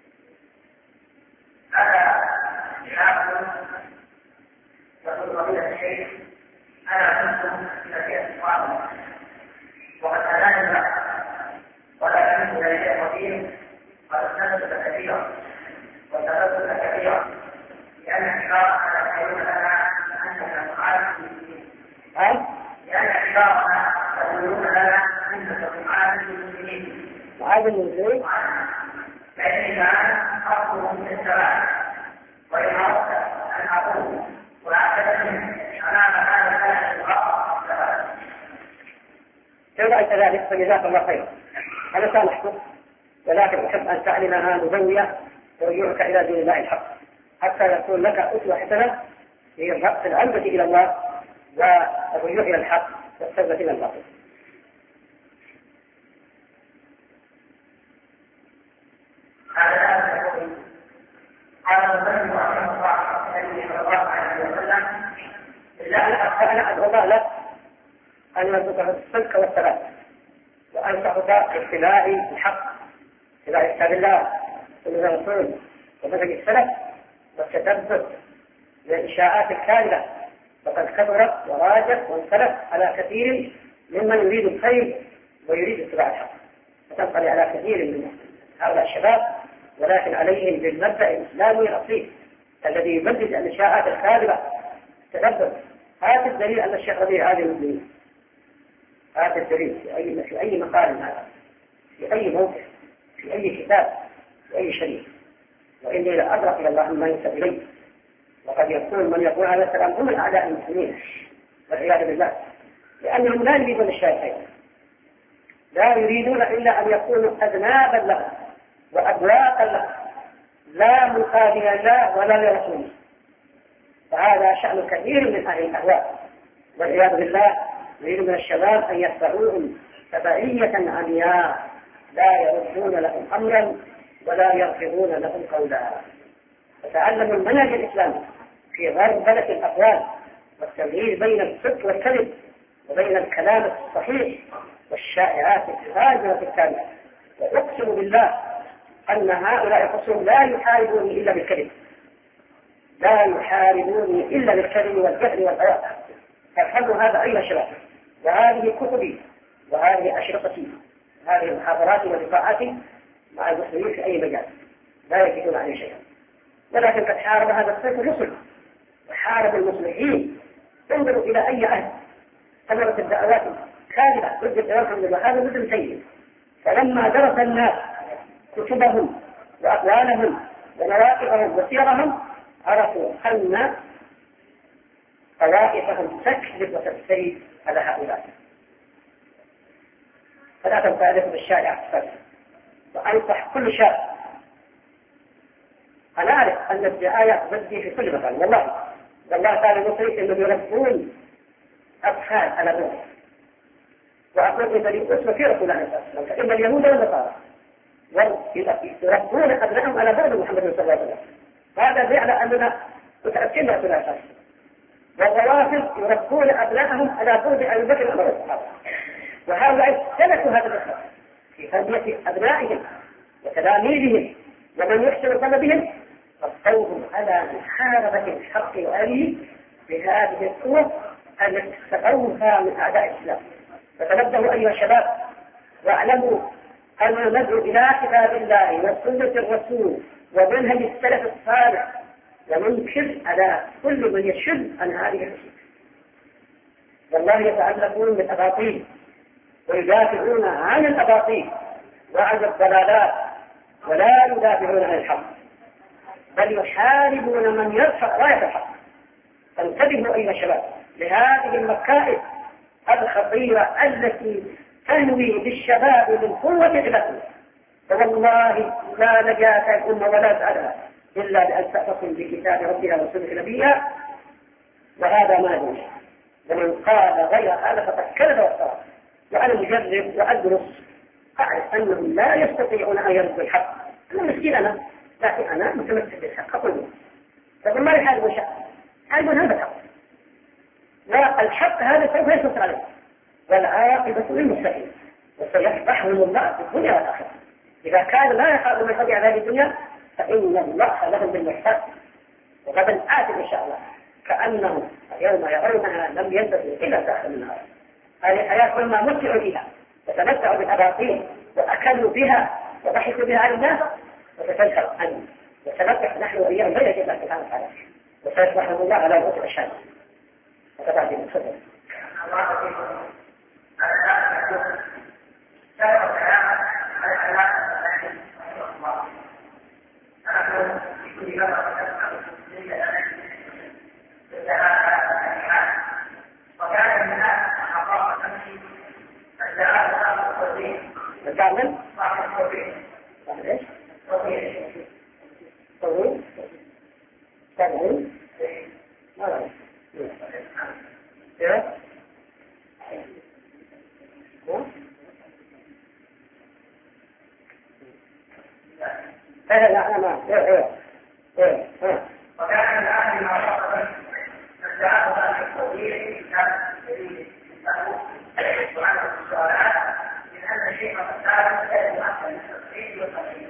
هذا شاب يقول فضيلة الشيخ أنا كنت في فئة الصحابة وقد أناني ولا كنت لدي قديم قد استنزف كثيرا وتردد كثيرا لأن اعتبارنا يقولون لنا أنك معاذ المسلمين لأن اعتبارنا يقولون لنا أنك معاذ المسلمين معاذ المسلمين فإني كان أرجو من السماء وإن أردت أن أقول وأعتبرني أمام هذا الناس الغرب إن رأيت ذلك فجزاك الله خيرا. أنا سامحتك، ولكن أحب أن تعلمها مزوية ورجوعك إلى دين الله الحق حتى يكون لك أسوة حسنة في الرأس العودة إلى الله والرجوع إلى الحق والتوبة إلى الباطل. هذا يقول قال المسلم رحمه الله النبي صلى الله عليه وسلم أنا أدعو الله لك أن يرزقه الصدق والثبات، وأنصحك باتباع الحق، اتباع كتاب الله وسنة الرسول ومنهج السلف والتثبت للإنشاءات الكاذبة، وقد كثرت وراجت وانسلت على كثير ممن يريد الخير ويريد اتباع الحق، فتنقل على كثير من هؤلاء الشباب، ولكن عليهم بالمبدأ الإسلامي الأصيل الذي يمدد الإنشاءات الكاذبة. تثبت. هذا الدليل أن الشيخ ربيع هذه المسلمين، هذا الدليل في أي في أي مقال هذا، في أي موقع، في أي كتاب، في أي شريف. وإني لا أدرك إلى الله ما ينسب إليه، وقد يكون من يقول هذا الكلام هم الأعداء المسلمين والعياذ بالله، لأنهم لا يريدون الشيء خيرا، لا يريدون إلا أن يكونوا أذنابا له وأبواقا له، لا مقابلا له ولا لرسوله. فهذا شأن كثير من أهل الأهواء والعياذ بالله، يريد من الشباب أن يتبعوهم تبعية عمياء لا يردون لهم أمرا ولا يرفضون لهم قولا. فتعلموا المنهج الإسلامي في غربلة الأقوال والتمييز بين الصدق والكذب وبين الكلام الصحيح والشائعات الهاجرة الكاملة. وأقسم بالله أن هؤلاء الخصوم لا يحاربوني إلا بالكذب، لا يحاربوني إلا بالكذب والجهل والغياء. فافهموا هذا أيها الشباب، وهذه كتبي وهذه أشرطتي، هذه محاضراتي ولقاءاتي مع المسلمين في أي مجال لا يجدون عليه شيئا. ولكن قد حارب هذا الصيف الرسل وحارب المصلحين. انظروا إلى أي أهل ثمرت الدعوات كاذبة ضد الإمام بن الوهاب وابن تيمية، فلما درس الناس كتبهم وأقوالهم ومواقفهم وسيرهم عرفوا أن طوائفهم تكذب وتفتري على هؤلاء. فلا تنفعلكم بالشارع أكثر. وأنصح كل شاب، أنا أعرف أن الدعاية تبدي في كل مكان، والله والله تعالى المصري إنهم يربون أطفال على ذلك. وأقول إن الأسوة في رسول الله صلى الله عليه وسلم، إن اليهود والنصارى ويربون أبنائهم على بعد محمد صلى الله عليه وسلم. هذا بيعني أننا متأكدين من الأساس. والروافض يربون أبنائهم على بعد أبي بكر وعمر والصحابة، وهؤلاء سلكوا هذا الأساس في تربية أبنائهم وتلاميذهم ومن يحسن الظن بهم، فاستوهم على محاربة الحق وأهله بهذه القوة التي استقوها من أعداء الإسلام. فتنبهوا أيها الشباب واعلموا أن ندعو إلى كتاب الله وسنة الرسول ومنهج السلف الصالح، وننكر على كل من يشد عن هذه الأشياء. والله يتعلقون بالأباطيل ويدافعون عن الأباطيل وعن الضلالات ولا يدافعون عن الحق، بل يحاربون من يرفع راية الحق. فانتبهوا أيها الشباب لهذه المكائد الخطيرة التي تنوي بالشباب من قوة العلم. فوالله لا نجاة الأمة ولا سعادة إلا بأن تعتصم بكتاب ربها وسنة نبيها، وهذا ما يجوز. ومن قال غير هذا فقد كذب وافترى. وأنا مجرب وأدرس أعرف أنهم لا يستطيعون أن يردوا الحق. أنا مسكين أنا، لكن أنا متمسك بالحق أقول طيب ما يحاربون الحق؟ يحاربون هذا الحق، والحق هذا سوف ينتصر عليه، والعاقبة للمتقين، وسيفضحهم الله في الدنيا والآخرة. إذا كان لا يخاف من خطيئة هذه الدنيا فإن الله لهم بالمحسن. وغدا آتي إن شاء الله كأنهم يوم يرونها لم يلبثوا إلا ساعة من النهار. هذه الحياة كل ما متعوا بها وتمتعوا بالأباطيل وأكلوا بها وضحكوا بها على الناس، وتتذكر أن وسنفتح نحن وإياهم لا يجب أن تفعل هذا، وسيصبحهم الله على رؤوس الشام. وتبعد من صدر نكمل ايش؟ طويل طويل ما لا ايه لا لا ما ايه ايه ايه وكان من اهل المعرفه فجاء ذلك الطويل كان يريد وعلى السؤالات من ان الشيء قد كان لا يؤثر من التصحيح والتقييم.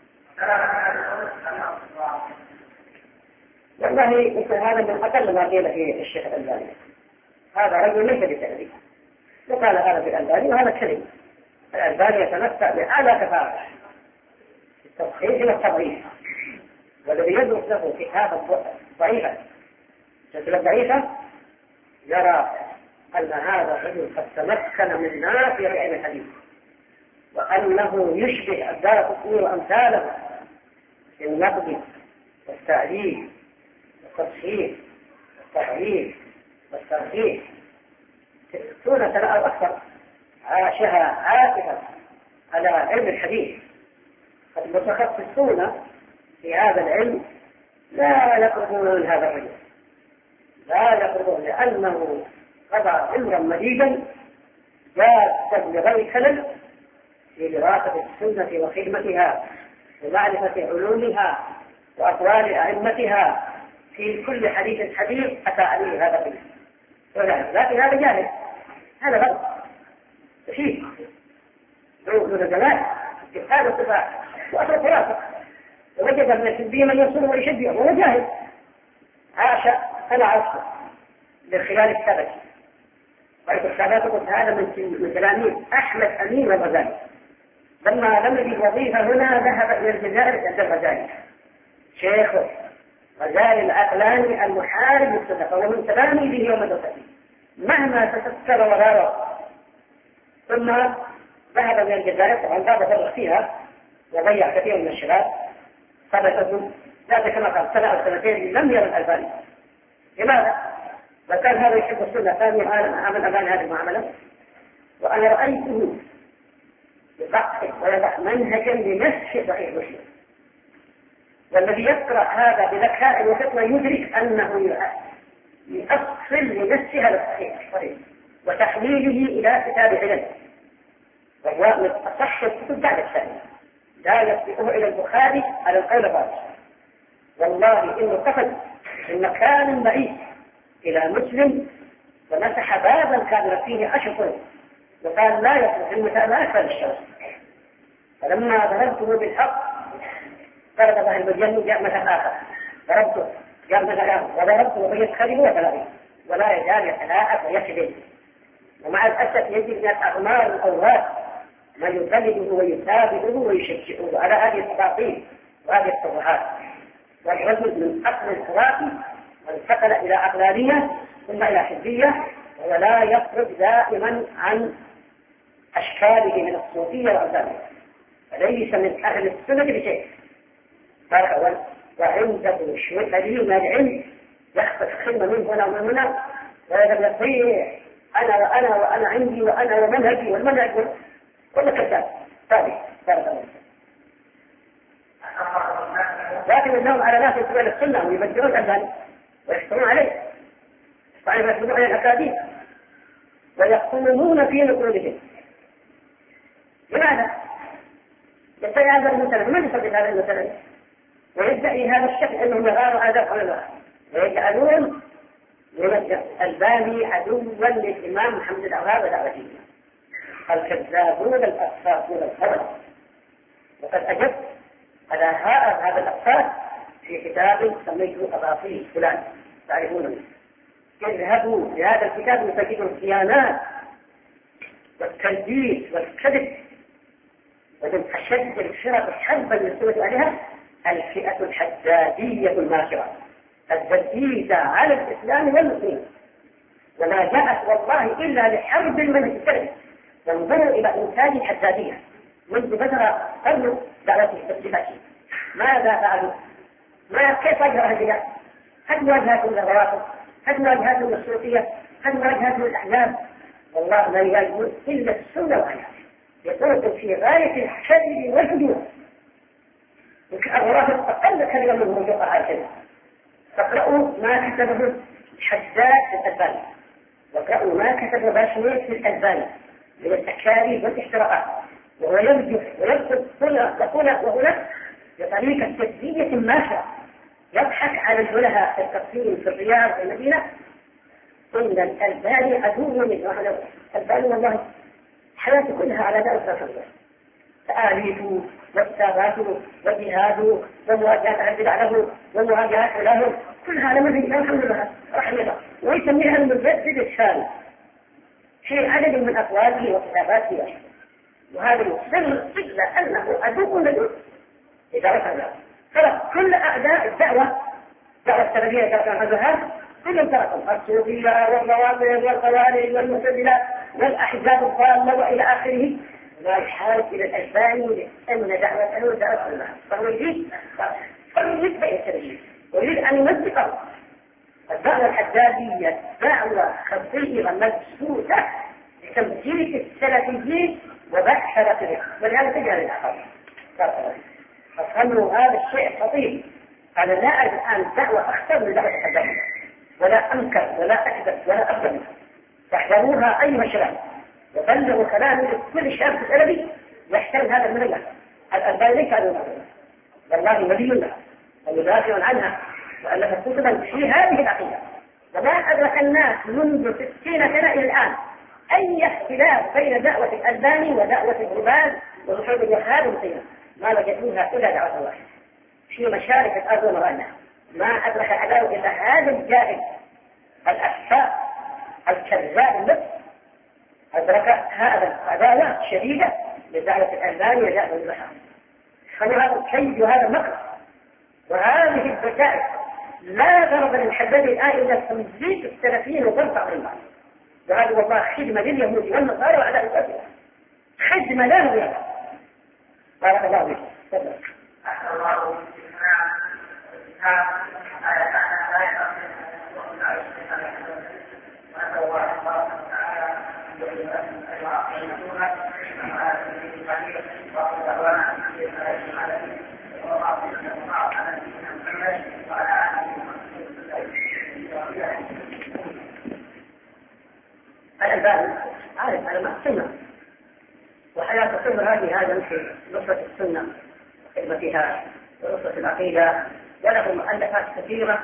والله مثل هذا من أقل ما قيل في الشيخ الألباني. هذا رجل ليس بتأليف، وقال هذا في الألباني وهذا كلمة. الألباني يتمتع بأعلى كفاءة في التصحيح والتضعيف، والذي يدرس له كتابا ضعيفا سلسلة ضعيفة يرى أن هذا الرجل قد تمكن من نافية علم الحديث، وأنه يشبه الدارقطني وأمثاله في النقد والتعديل والتصحيح والتحريف والترجيح. ستون سنة أو أكثر عاشها عاكفة على علم الحديث، قد متخصصون في هذا العلم لا يقربون من هذا الرجل، لا يقربون، لأنه قضى عمرا مديدا جادا لغير خلل في دراسة السنة وخدمتها ومعرفة علومها وأقوال أئمتها في كل حديث حديث أتى عليه هذا الرجل. لكن هذا جاهل، هذا غلط شيء دون جمال هذا الصفات وأثر ثلاثة. ووجد من الشبيه من يصوم ويشبه وهو جاهل. عاش أنا عشت من خلال الثبت، وعيد الثبات قلت هذا من تلاميذ أحمد أمين والغزالي. لما لم يجد وظيفة هنا ذهب إلى الجزائر عند الغزالي شيخ غزالي العقلاني المحارب للسنة، فهو من تلاميذه ومدرسته مهما تفكر وغيره. ثم ذهب إلى الجزائر، طبعا بعد فرغ فيها وضيع كثير من الشباب، ثبتهم ذات كما قال سنة أو سنتين لم يرى الألباني. لماذا؟ وكان هذا يحب السنة ثاني عامل الألباني هذه المعاملة، وأنا رأيته يضحك ويضع منهجا لنسخ صحيح مسلم. والذي يقرأ هذا بذكاء وفطنة يدرك أنه يؤصل لنسخ هذا الصحيح وتحويله إلى كتاب علم، وهو من أصح الكتب بعد الثاني لا يسبقه إلى البخاري على القول الراجح. والله إنه قفل من مكان بعيد إلى مسلم ومسح بابا كان فيه أشهر وقال لا يصلح المتابعة أكثر الشمس. فلما ضربته بالحق ضرب الله المجنون جاء مثل آخر ضربته جاء مثل آخر وضربته ويتخذه وثلاثين ولا يزال يتلاعب ويكذب. ومع الأسف يجد من الأغمار الأوراق من يقلده ويتابعه ويشجعه على هذه التباطيل وهذه التبعات. والرجل من أصل الخرافي وانتقل إلى عقلانية ثم إلى حزبية ولا يخرج دائما عن أشكاله من الصوفية وأمثالها فليس من أهل السنة بشيء. وعنده شيء قليل من العلم يخطف خلمة من هنا ومن هنا ويقول يصيح أنا وأنا وأنا عندي وأنا ومنهجي والمنهج كل كذاب ثابت ثابت. لكن النوم على ناس يتبعون السنة ويبدلون الأذان ويحكمون عليه ويحكمون على الأكاذيب ويقومون في نقولهم. لماذا؟ يدعي هذا المثل من يثبت هذا المثل ويدعي هذا الشكل أنهم يغاروا آداب علماء ويجعلون من الباني عدوا للإمام محمد الأغار ودعوته الكذابون الأصفاقون الخبر. وقد أجبت على هذا الأقساط في كتاب سميته أباطيل فلان تعرفونه. اذهبوا لهذا الكتاب تجدوا الخيانات والتلبيس والكذب. ومن أشد الفرق حربا للسنة عليها الفئة الحدادية الماكرة الزكية على الإسلام والمسلمين وما جاءت والله إلا لحرب المنهج السلفي. وانظروا إلى إنتاج الحدادية منذ بدر قرن دعوته التسليماتي ماذا فعلوا؟ ما كيف أجرى هذه؟ هل واجهتهم الروافض؟ هل واجهتهم الصوفية؟ هل واجهتهم الأحزاب؟ والله لا يواجهون إلا السنة وأهلها. يقول في غاية الكذب والهجوم. الروافض أقل كلمة منهم في القرآن الكريم. فاقرأوا ما كتبه حداد في الألباني واقرأوا ما كتبه باشميت في الألباني من التكاريب والاحتراءات وهو يرجف ويرقص هنا وهنا وهنا بطريقة تجزية ماشية يضحك على الجلهاء في التقسيم في الرياض والمدينة. إن الألباني عدو من الألباني والله حياته كلها على دار الصلاة تآليفه واستغاثه وجهاده ومواجهة البدع له ومواجهة له كلها على منهج الحمد لله رحمه الله. ويسميها المجدد الثاني في عدد من أقواله وكتاباته. وهذا السر إلا أنه عدو له إذا رفض خلق كل أعداء الدعوة دعوة السلفية كان هذا كلهم تركوا الصوفية والروافض والخوارج والمعتزلة والأحزاب الضالة وإلى آخره لا يحاول إلى الألباني لأن دعوته دعوة الله فهو يريد فيريد بين السلفيين ويريد أن يمزقه. الدعوة الحدادية دعوة خطيرة مبسوطة لتمثيل السلفيين وبحث شرفهم ولهذا تجعل العقل. ففهموا هذا الشيء خطير. أنا لا أعرف الآن دعوة أخطر من دعوة الحدادية ولا أنكر ولا أكذب ولا أقبل. تحذروها أيها الشباب وبلغوا كلامي لكل شاب سلفي يحتمل هذا المنهج. الألباني ليس هذا المنهج والله ولي الله ويدافع عنها وألف كتبا في هذه العقيدة. وما أدرك الناس منذ ستين سنة إلى الآن أي اختلاف بين دعوة الألباني ودعوة العباد ومحمد الوهاب المسلمين ما وجدوها إلا دعوة الله في مشارق الأرض ومغانها. ما أدرك عداوة إلا هذا الجاهل الأخفاء الكذاب النفس أدرك هذا عداوة شديدة لدعوة الألباني ودعوة الوهاب. فهذا الكيد وهذا المكر وهذه البشائر لا ضرب للحداد الآن إلا تمزيق السلفيين وترفع من بعض. وهذا والله خدمة لليهود والنصارى وعلى الأسرة خدمة لا نظير. بارك الله فيك. تفضل. أحسن الله الألباني عارف على ما السنة وحياة السنة هذه هذا مثل نصرة السنة خدمتها ونصرة العقيدة، وله مؤلفات كثيرة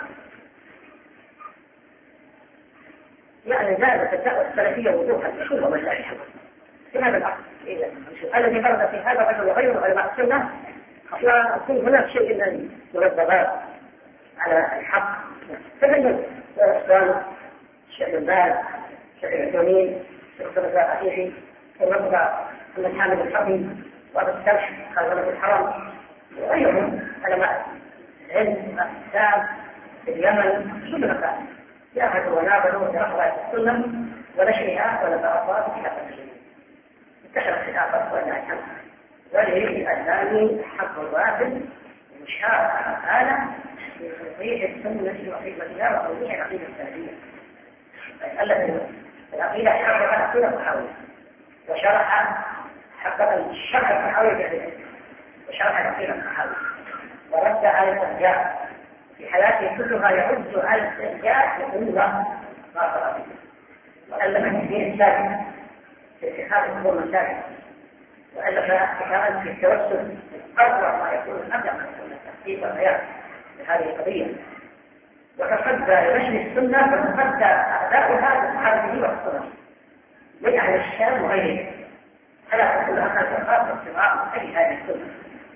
يعني زادت الدعوة السلفية وضوحا في كل مجالها في هذا العصر الذي فرض في هذا الرجل وغيره علماء السنة. ويكون هناك شيء من المنظمات على الحق تبين الإسلام الشيخ الباز الشيخ العثيمين الشيخ الخلفاء الأخيري الربع من حامد الحقي وأبو السرح خازنة الحرم وغيرهم علماء العلم والإسلام في اليمن في كل مكان جاهدوا ونابلوا برفض السنة ونشرها ونبرات في هذا الشيء. انتشرت خلافات ولا الحمد وللأذان حق الواجب ومشاركة هذا في توضيح السنة وخدمتها وتوضيح العقيدة السلفية التي العقيدة حقق العقيدة الصحوية وشرح حقق الشرح الصحوي في وشرح العقيدة الصحوية ورد على الإرجاء في حياته كلها يرد على الإرجاء بكل ما قرأ وألف في السابق في اتخاذ أمور مساجد وألف كتابا في التوسل أروع ما يكون الأبلغ من التحقيق والبيان لهذه القضية وتصدى لنشر السنة وتصدى أعداؤها بصحابته والسنة من أهل الشام وغيرهم فلا تكون أخذ خاصة استماع أي هذه السنة.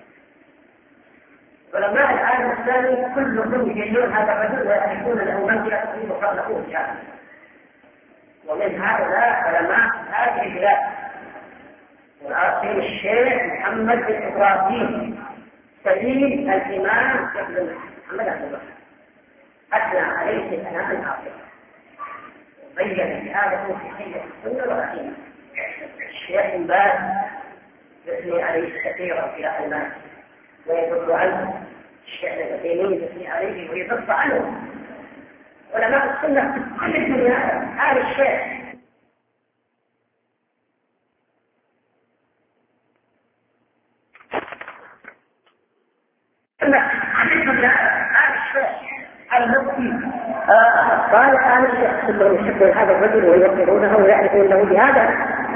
ولما الآن الثاني كلهم يجيون هذا الرجل ويأتون له منزلة في مخلقون شامل ومن هؤلاء علماء هذه البلاد والعاصم الشيخ محمد بن إبراهيم سليم الإمام ابن محمد أحمد أثنى عليه الأنام العاصم وبين جهاده في حية السنة والعقيدة. الشيخ باز يثني عليه كثيرا في الناس ويدل عنه، الشيخ العثيمين يثني عليه ويدل عنه، علماء السنة في كل الدنيا هذا الشيخ قال أهل الشيخ كلهم يحبون هذا الرجل ويوقرونه ويعرفون له بهذا.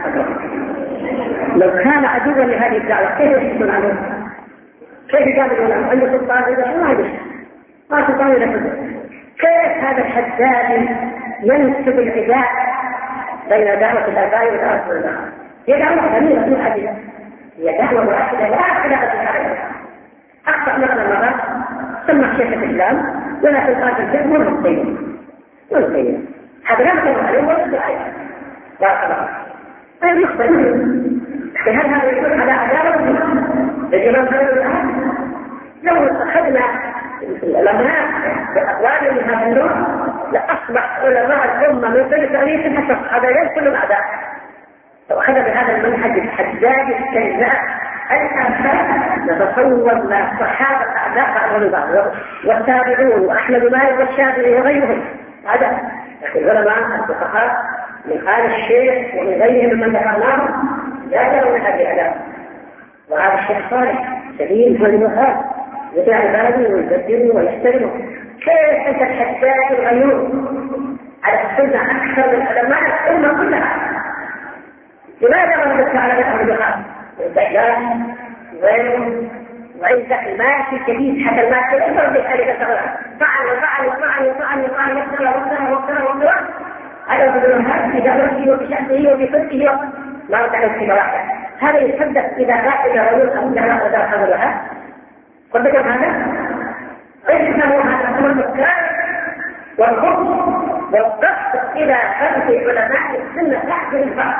لو كان عدوا لهذه الدعوة كيف يحبون عليه؟ كيف يقابلون عنه؟ عنده سلطان إذا ما عنده ما سلطان إذا كيف هذا الحداد ينسب العداء بين دعوة الآباء ودعوة الآباء؟ هي دعوة كبيرة من أجلها، هي دعوة واحدة لا خلاف فيها. أخطأ مثلا مرات سمى شيخ الإسلام ولا تلقى الجد من الطيب من الطيب هذا لا مكان عليه ولا سؤال لا خلاص هذا يخطئ فهل هذا يكون على عدالة الإمام خالد الآن لو أخذنا العلماء بأقوال من هذا النوع لأصبح علماء الأمة من كل تاريخ حتى الصحابة كلهم أعداء. لو أخذ بهذا المنهج الحداد الكذاب الآن نتصور ما الصحابة أعداء بعضهم بعض والتابعون وأحمد مالك والشافعي وغيرهم أعداء. لكن العلماء الفقهاء من آل الشيخ ومن غيرهم من ذكرناهم لا يرون هذه الأعداء. وهذا الشيخ صالح سليم هو الوهاب يدعي عباده ويبدله ويحترمه. كيف أنت الحداد الغيور على السنة أكثر من علماء الأمة كلها؟ لماذا غلبت على ذلك البخاري والدجال وغيرهم وعندك الماشي الجديد حتى الماشي يقدر بذلك الشغلات فعل وفعل وفعل وفعل وفعل يقتل وقتل وقتل وقتل هذا بدون هذا في دعوته وبشأنه وبفرقه ما رد عليه في واحدة. هذا يصدق إذا جاء إلى رجل أو إلى رجل حضرها صدق هذا إنه هذا هو المكان والخبز والضغط إلى فرق علماء السنة تحت الفرق.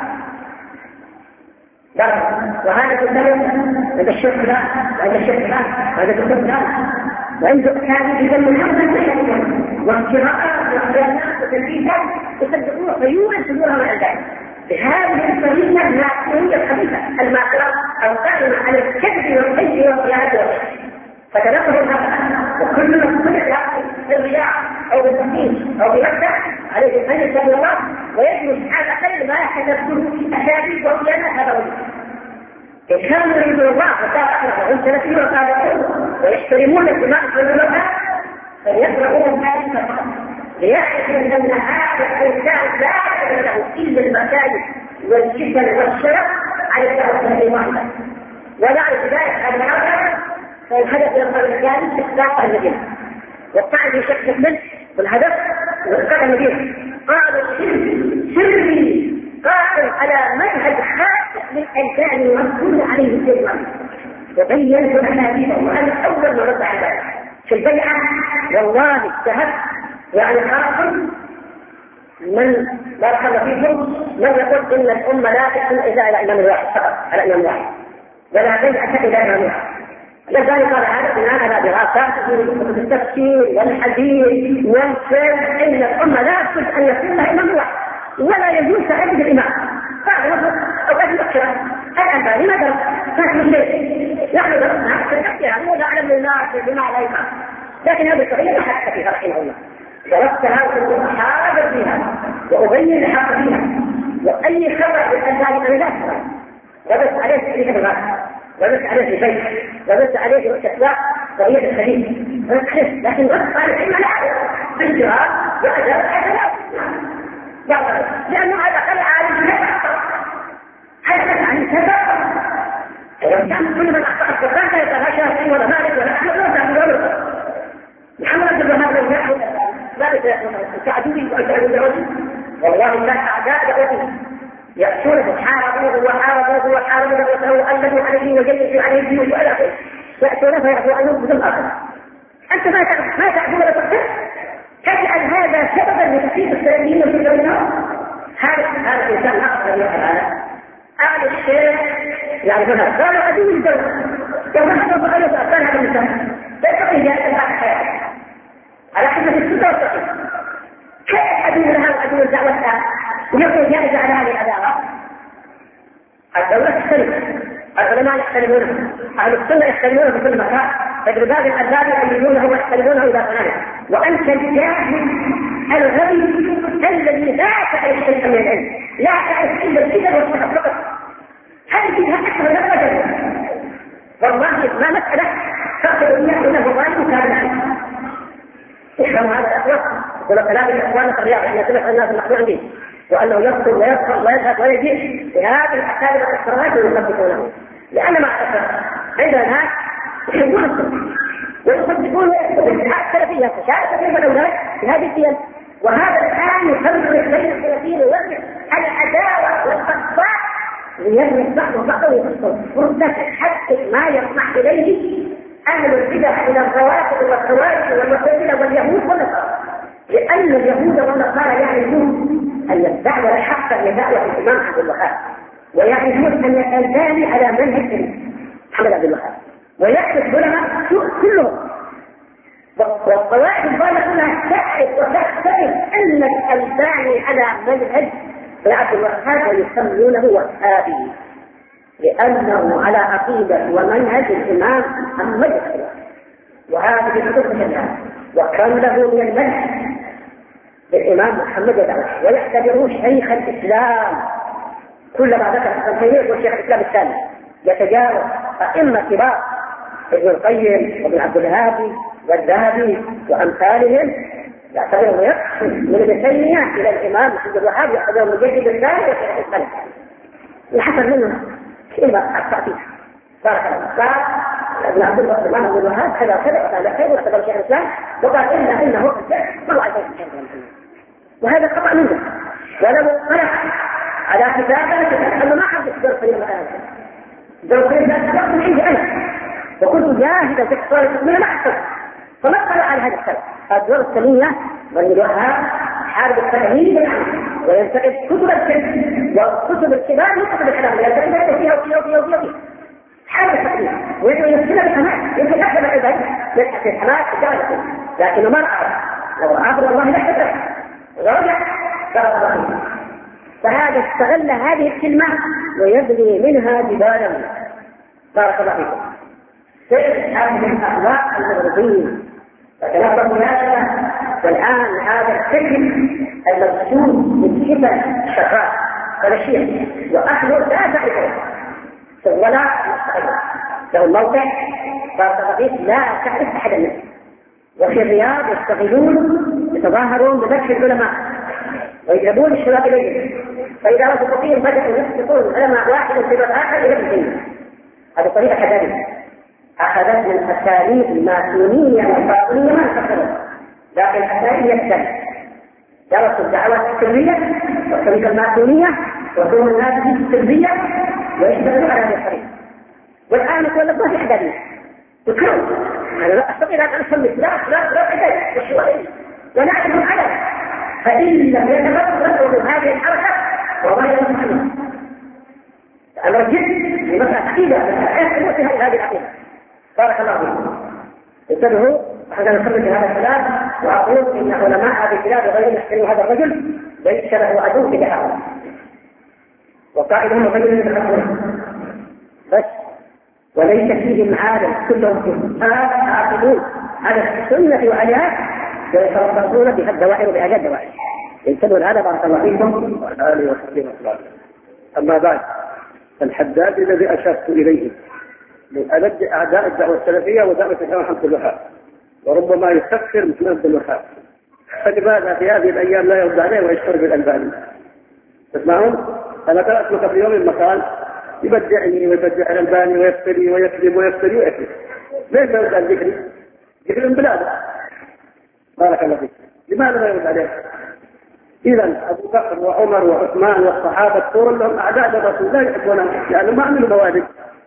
وهذا كله هذا الشيخ لا هذا الشيخ لا هذا كله لا وعنده كان إذا من هذا الشيء واقتراءات وإعلانات وتنفيذات يصدقون فيوجد صدورها مع ذلك بهذه الطريقة الناحية الخبيثة الماكرة القائمة على الكذب والغي والخيانة فتنقل هذا وكل من صنع بالرياء أو بالتقييم أو بمبدأ عليه أن يتبع الله ويجلس على خير ما يحدثه أساليب وخيانات هذا الرجل. إن كانوا يريدون الله وقال أحرق وهم ثلاثين وقال ويحترمون الدماء والملوكة فليقرؤون ذلك فقط ليعرفوا أن هذا الإنسان لا يعلم له إلا المكان والجبل والشرف على الدعوة الواحدة ونعرف ذلك أن هذا فالهدف من القرن الثاني استقطاع المدينة والطعن في شك الملك والهدف وإسقاط المدينة. قالوا سري قائم على منهج خاص للألبان يردون عليه الجريمة وبين أحاديثه وأنا أول ما رد على ذلك في البيعة. والله اجتهدت يعني خاص من بارك الله فيكم لم يقل إن الأمة لا تحكم إلا إلى إمام واحد فقط على إمام واحد ولا بيعة إلى إمام واحد. لذلك قال هذا بناء على دراسات في التفسير والحديث والفقه ان الامه لا يجوز ان يكون لها امام واحد ولا يجوز تعدد الامام. قال مثلا اوقات مؤخره الالباني ما درس فهم شيء نحن درسنا في الاختيار ولا اعلم الناس بما على الامام لكن هذه القضيه حتى فيها رحمه الله درستها وكنت احاول فيها وابين الحق فيها واي خبر بالالباني انا لا اشتغل ودرس عليه في الغرب ودرس عليه في البيت ودرس عليه في الاستطلاع قضية الخليج لكن رد قال العلم لا بالجرار وأجاب هذا لا لأنه على الأقل عالم لا حدث عن كذا كان كل من أخطأ القرآن لا يتغاشى فيه ولا مالك ولا أحمد ولا أحمد ولا أحمد محمد عبد الوهاب لو يأخذ ذلك التعديل والتعديل الرجل والله لا أعداء دعوته يأتونه حاربوه وحاربوه وحاربوه وتولوا عليه وجلسوا عليه الدين وإلى آخره يأتونه فيعفو عنه بدون آخر. أنت ما تعرف ما تعرف ولا تقدر تجعل هذا سببا لتخفيف السلفيين في الدنيا. هذا هذا الإنسان أقدر من هذا أهل الشيخ يعرفون هذا قالوا عدو الدولة يوم حصل فقالوا سأقال هذا الإنسان فيستطيع جائزة بعد حياته على حسب السلطة والتقييم. كيف عدو لها وعدو الدعوة ويقول جائزة على هذه العداوة؟ الدولة تختلف العلماء يختلفون أهل السنة يختلفون في كل مكان فإذا باب الألباب يؤيدونه ويختلفونه إذا فنانه وأنت الجاهل الغبي الذي لا تعرف شيئا من العلم لا تعرف إلا الكذب والصحف فقط هذه فيها أكثر من الرجل والله ما مسألة تأخذ إياه إنه ظالم كان افهموا هذا الأخوة يقول كلام الإخوان في الرياض أن يسمح الناس المقنوع به وأنه يقتل ويسخر ويذهب ويجيء بهذه الأحكام والإكرامات ويثبتونه لأن ما أعتقد عندنا ناس يحبون السنة ويصدقون الاتحاد السلفية تشارك فيهم الأولاد في هذه الدين وهذا الآن يفرق بين السلفيين ويرجع على العداوة والبغضاء ليرمي بعضهم بعضا ويفصل فرصة تحقق ما يطمح إليه أهل البدع إلى الروافض والخوارج والمعتزلة واليهود والنصارى لأن اليهود والنصارى يعرفون أن الدعوة الحق هي دعوة الإمام عبد الوهاب ويعرفون أن الألباني على منهج محمد عبد الوهاب ويعرف علماء كلهم والقواعد الضالة كلها تعرف وتختلف أن الألباني على منهج عبد الوهاب ويسمونه وهابي لأنه على عقيدة ومنهج الإمام محمد وهذه الكتب الشريعة وكان له من المنهج الإمام محمد الأول ويعتبره شيخ الإسلام كلما ذكر الخير والشيخ الإسلام الثاني يتجاوز أئمة كبار ابن القيم وابن عبد الهادي والذهبي وأمثالهم يعتبره يقصد من ابن تيمية إلى الإمام محمد الوهاب يعتبره مجدد الثاني وشيخ الإسلام الحسن منه كلمة أخطأ بارك الله قال ابن عبد الرحمن بن الوهاب كذا كذا وقال خير واعتبر شيخ الإسلام وقال إلا إنه ما هو وهذا خطأ منه ولو طلع على كتابه أنه ما حد يقدر في المكان لو كنت أتبقى من عندي أنا وكنت جاهدا في اختصار التسمية ما أحسن فما طلع على هذا السبب الدور السمية بن الوهاب حارب التمهيد وينتقد كتب الكذب وكتب الكبار وكتب الكلام ينتقد فيها وفيها وفيها وفيها حارب التمهيد ويمثلها بحماس يمكن أحسن العباد يبحث الحماس الدولة لكنه ما رأى لو عبر الله لا حسن ورجع قال الله فهذا استغل هذه الكلمة ويبني منها جبالا بارك الله فيكم سير هذه الأخلاق المغربية فتنظر هذا والآن هذا الفكر المقصود بالكتاب الشفاء والشيء وأهله لا تعرفه ولا مستقيم له الموقع بارك الله فيك لا تعرف أحد منه وفي الرياض يستغلون يتظاهرون بذكر العلماء ويجلبون الشباب إليهم فإذا رأوا كثير بدأوا يسقطون علماء واحد في الآخر إلى الدين هذه طريقة حدادية أخذت من أساليب الماسونية والباطنية ما انتقلت، لكن أساليب يختلف. درسوا الدعوات السرية والطريقة الماسونية وكون الناس في السرية ويشتغلوا على هذه الطريقة. والآن يقول لك ما في حدادين يكرم، أنا لا أستطيع أن أفهم لا لا لا حداد والشوائي ونعرف على فإن لم يتمرد من هذه الحركة وما يمكن أنا رجعت لمسألة عقيدة أحسن في هذه العقيدة. بارك الله فيكم. انتبهوا حتى نكمل في هذا الكلام وأقول إن علماء هذه البلاد غير يحترموا هذا الرجل ليس له عدو في بحاره وقائدهم الرجل يتحكمون بس وليس فيهم عالم كلهم عاقلون على السنة وعليها ويتربصون بها الدوائر وبأجل الدوائر. انتبهوا لهذا. بارك الله فيكم وآله وصحبه وسلم. أما بعد الحداد الذي أشرت إليه من ألد أعداء الدعوة السلفية ودعوة الإمام عبد الوهاب وربما يفكر مثل عبد الوهاب، فلماذا في هذه الأيام لا يرد عليه ويشتري بالألباني؟ تسمعون؟ أنا قرأت لك في يوم المقال يبدعني ويبدع الألباني ويفتري ويكذب ويفتري ويكذب. ليش لا يرد على ذكري؟ ذكر من بلاده. بارك الله فيك. لماذا لا يرد عليه؟ إذا أبو بكر وعمر وعثمان والصحابة كلهم أعداء الرسول لا يحبونهم لأنه ما عملوا موالد.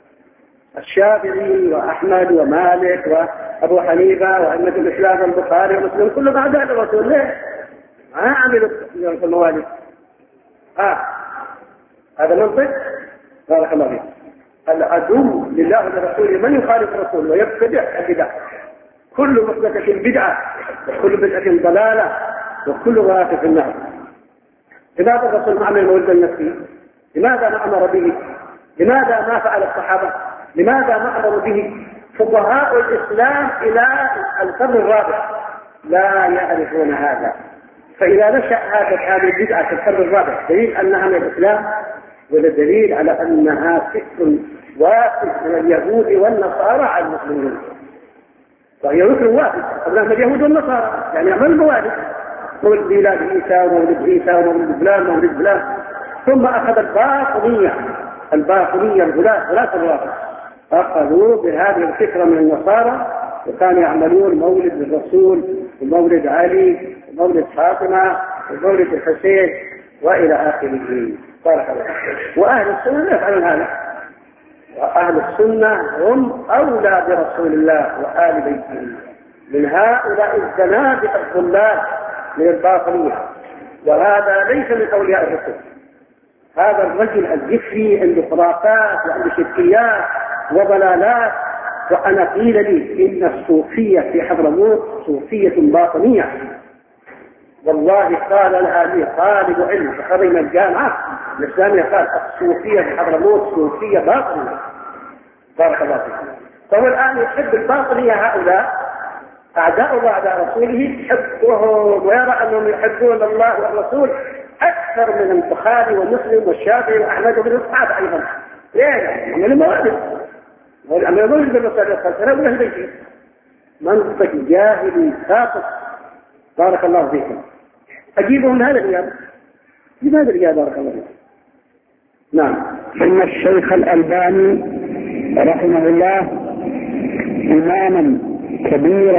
الشافعي وأحمد ومالك وأبو حنيفة وأئمة الإسلام والبخاري ومسلم كلهم أعداء الرسول. ليه؟ ما عملوا الموالد. آه هذا منطق. بارك الله فيك. العدو لله ولرسوله من يخالف الرسول ويبتدع البدع. كل محدثة بدعة وكل بدعة ضلالة وكل ضلالة في النار. لماذا الرسول ما عمل مولد النفسي؟ لماذا ما أمر به؟ لماذا ما فعل الصحابة؟ لماذا ما أمر به فقهاء الإسلام إلى القرن الرابع؟ لا يعرفون هذا. فإذا نشأ هذا هذه البدعة في القرن الرابع دليل أنها من الإسلام ولا دليل على أنها فكر واحد من اليهود والنصارى على المسلمين. وهي ركن واحد قبلهم اليهود والنصارى يعني يعمل موالد مولد ميلاد عيسى ومولد عيسى ومولد فلان ومولد فلان. ثم أخذ الباطنية الباطنية الغلاة غلاة الرافضة أخذوا بهذه الفكرة من النصارى وكانوا يعملون مولد للرسول ومولد علي ومولد فاطمة ومولد الحسين وإلى آخره. بارك الله. وأهل السنة لا يفعلون هذا. وأهل السنة هم أولى برسول الله وآل بيته من هؤلاء الزنادقة الضلال من الباطنية. وهذا ليس من أولياء الرسول. هذا الرجل الجفري عنده خرافات وعنده شركيات وضلالات. وأنا قيل لي إن الصوفية في حضرموت صوفية باطنية. والله قال لها لي طالب علم خريج من الجامعة الإسلامية قال الصوفية في حضرموت صوفية باطنية. بارك الله فيك. فهو الآن يحب الباطنية هؤلاء أعداء الله أعداء رسوله يحبهم ويرى أنهم يحبون الله والرسول أكثر من البخاري ومسلم والشافعي وأحمد وابن إسحاق أيضا. ليه؟ من الموالد أما يظن بالرسول الخلفنا ولا هديك منطق جاهلي ساقط. بارك الله فيكم. أجيبهم هذا الرياض. لماذا الرياض؟ بارك الله فيكم. نعم. إن الشيخ الألباني رحمه الله إماما كبيرا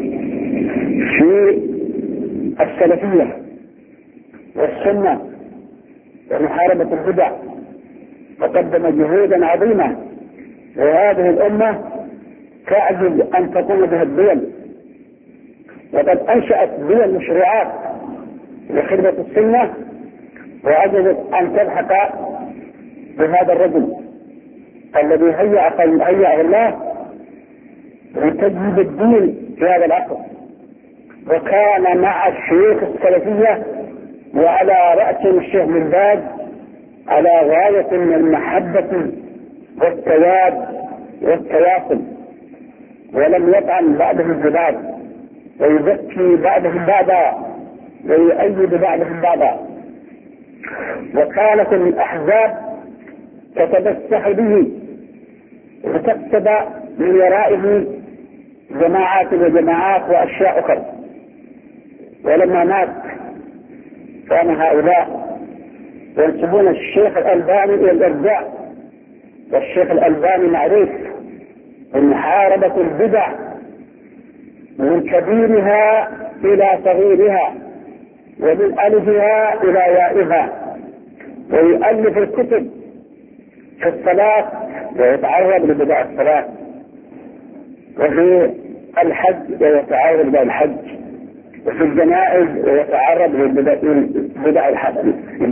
في السلفية والسنة ومحاربة البدع وقدم جهودا عظيمة وهذه الأمة تعجز أن تقوم بها الدول. وقد أنشأت دول مشروعات لخدمة السنة وعجزت أن تلحق بهذا الرجل الذي هيأ هيأ الله لتجديد الدين في هذا العصر. وكان مع الشيوخ السلفية وعلى رأسهم الشيخ بن باز على غاية من المحبة والتواد والتواصل. ولم يطعن بعضهم ببعض ويزكي بعضهم بعضا ويؤيد بعضهم بعضا. وكانت الأحزاب تتمسح به وتكتب من ورائه جماعات وجماعات وأشياء أخرى. ولما مات كان هؤلاء ينسبون الشيخ الألباني إلى الإرجاع. والشيخ الألباني معروف ومحاربة البدع من كبيرها إلى صغيرها ومن ألفها إلى يائها، ويؤلف الكتب في الصلاة ويتعرض لبدع الصلاة، وفي الحج ويتعرض للحج، وفي الجنائز ويتعرض لبدع الحج.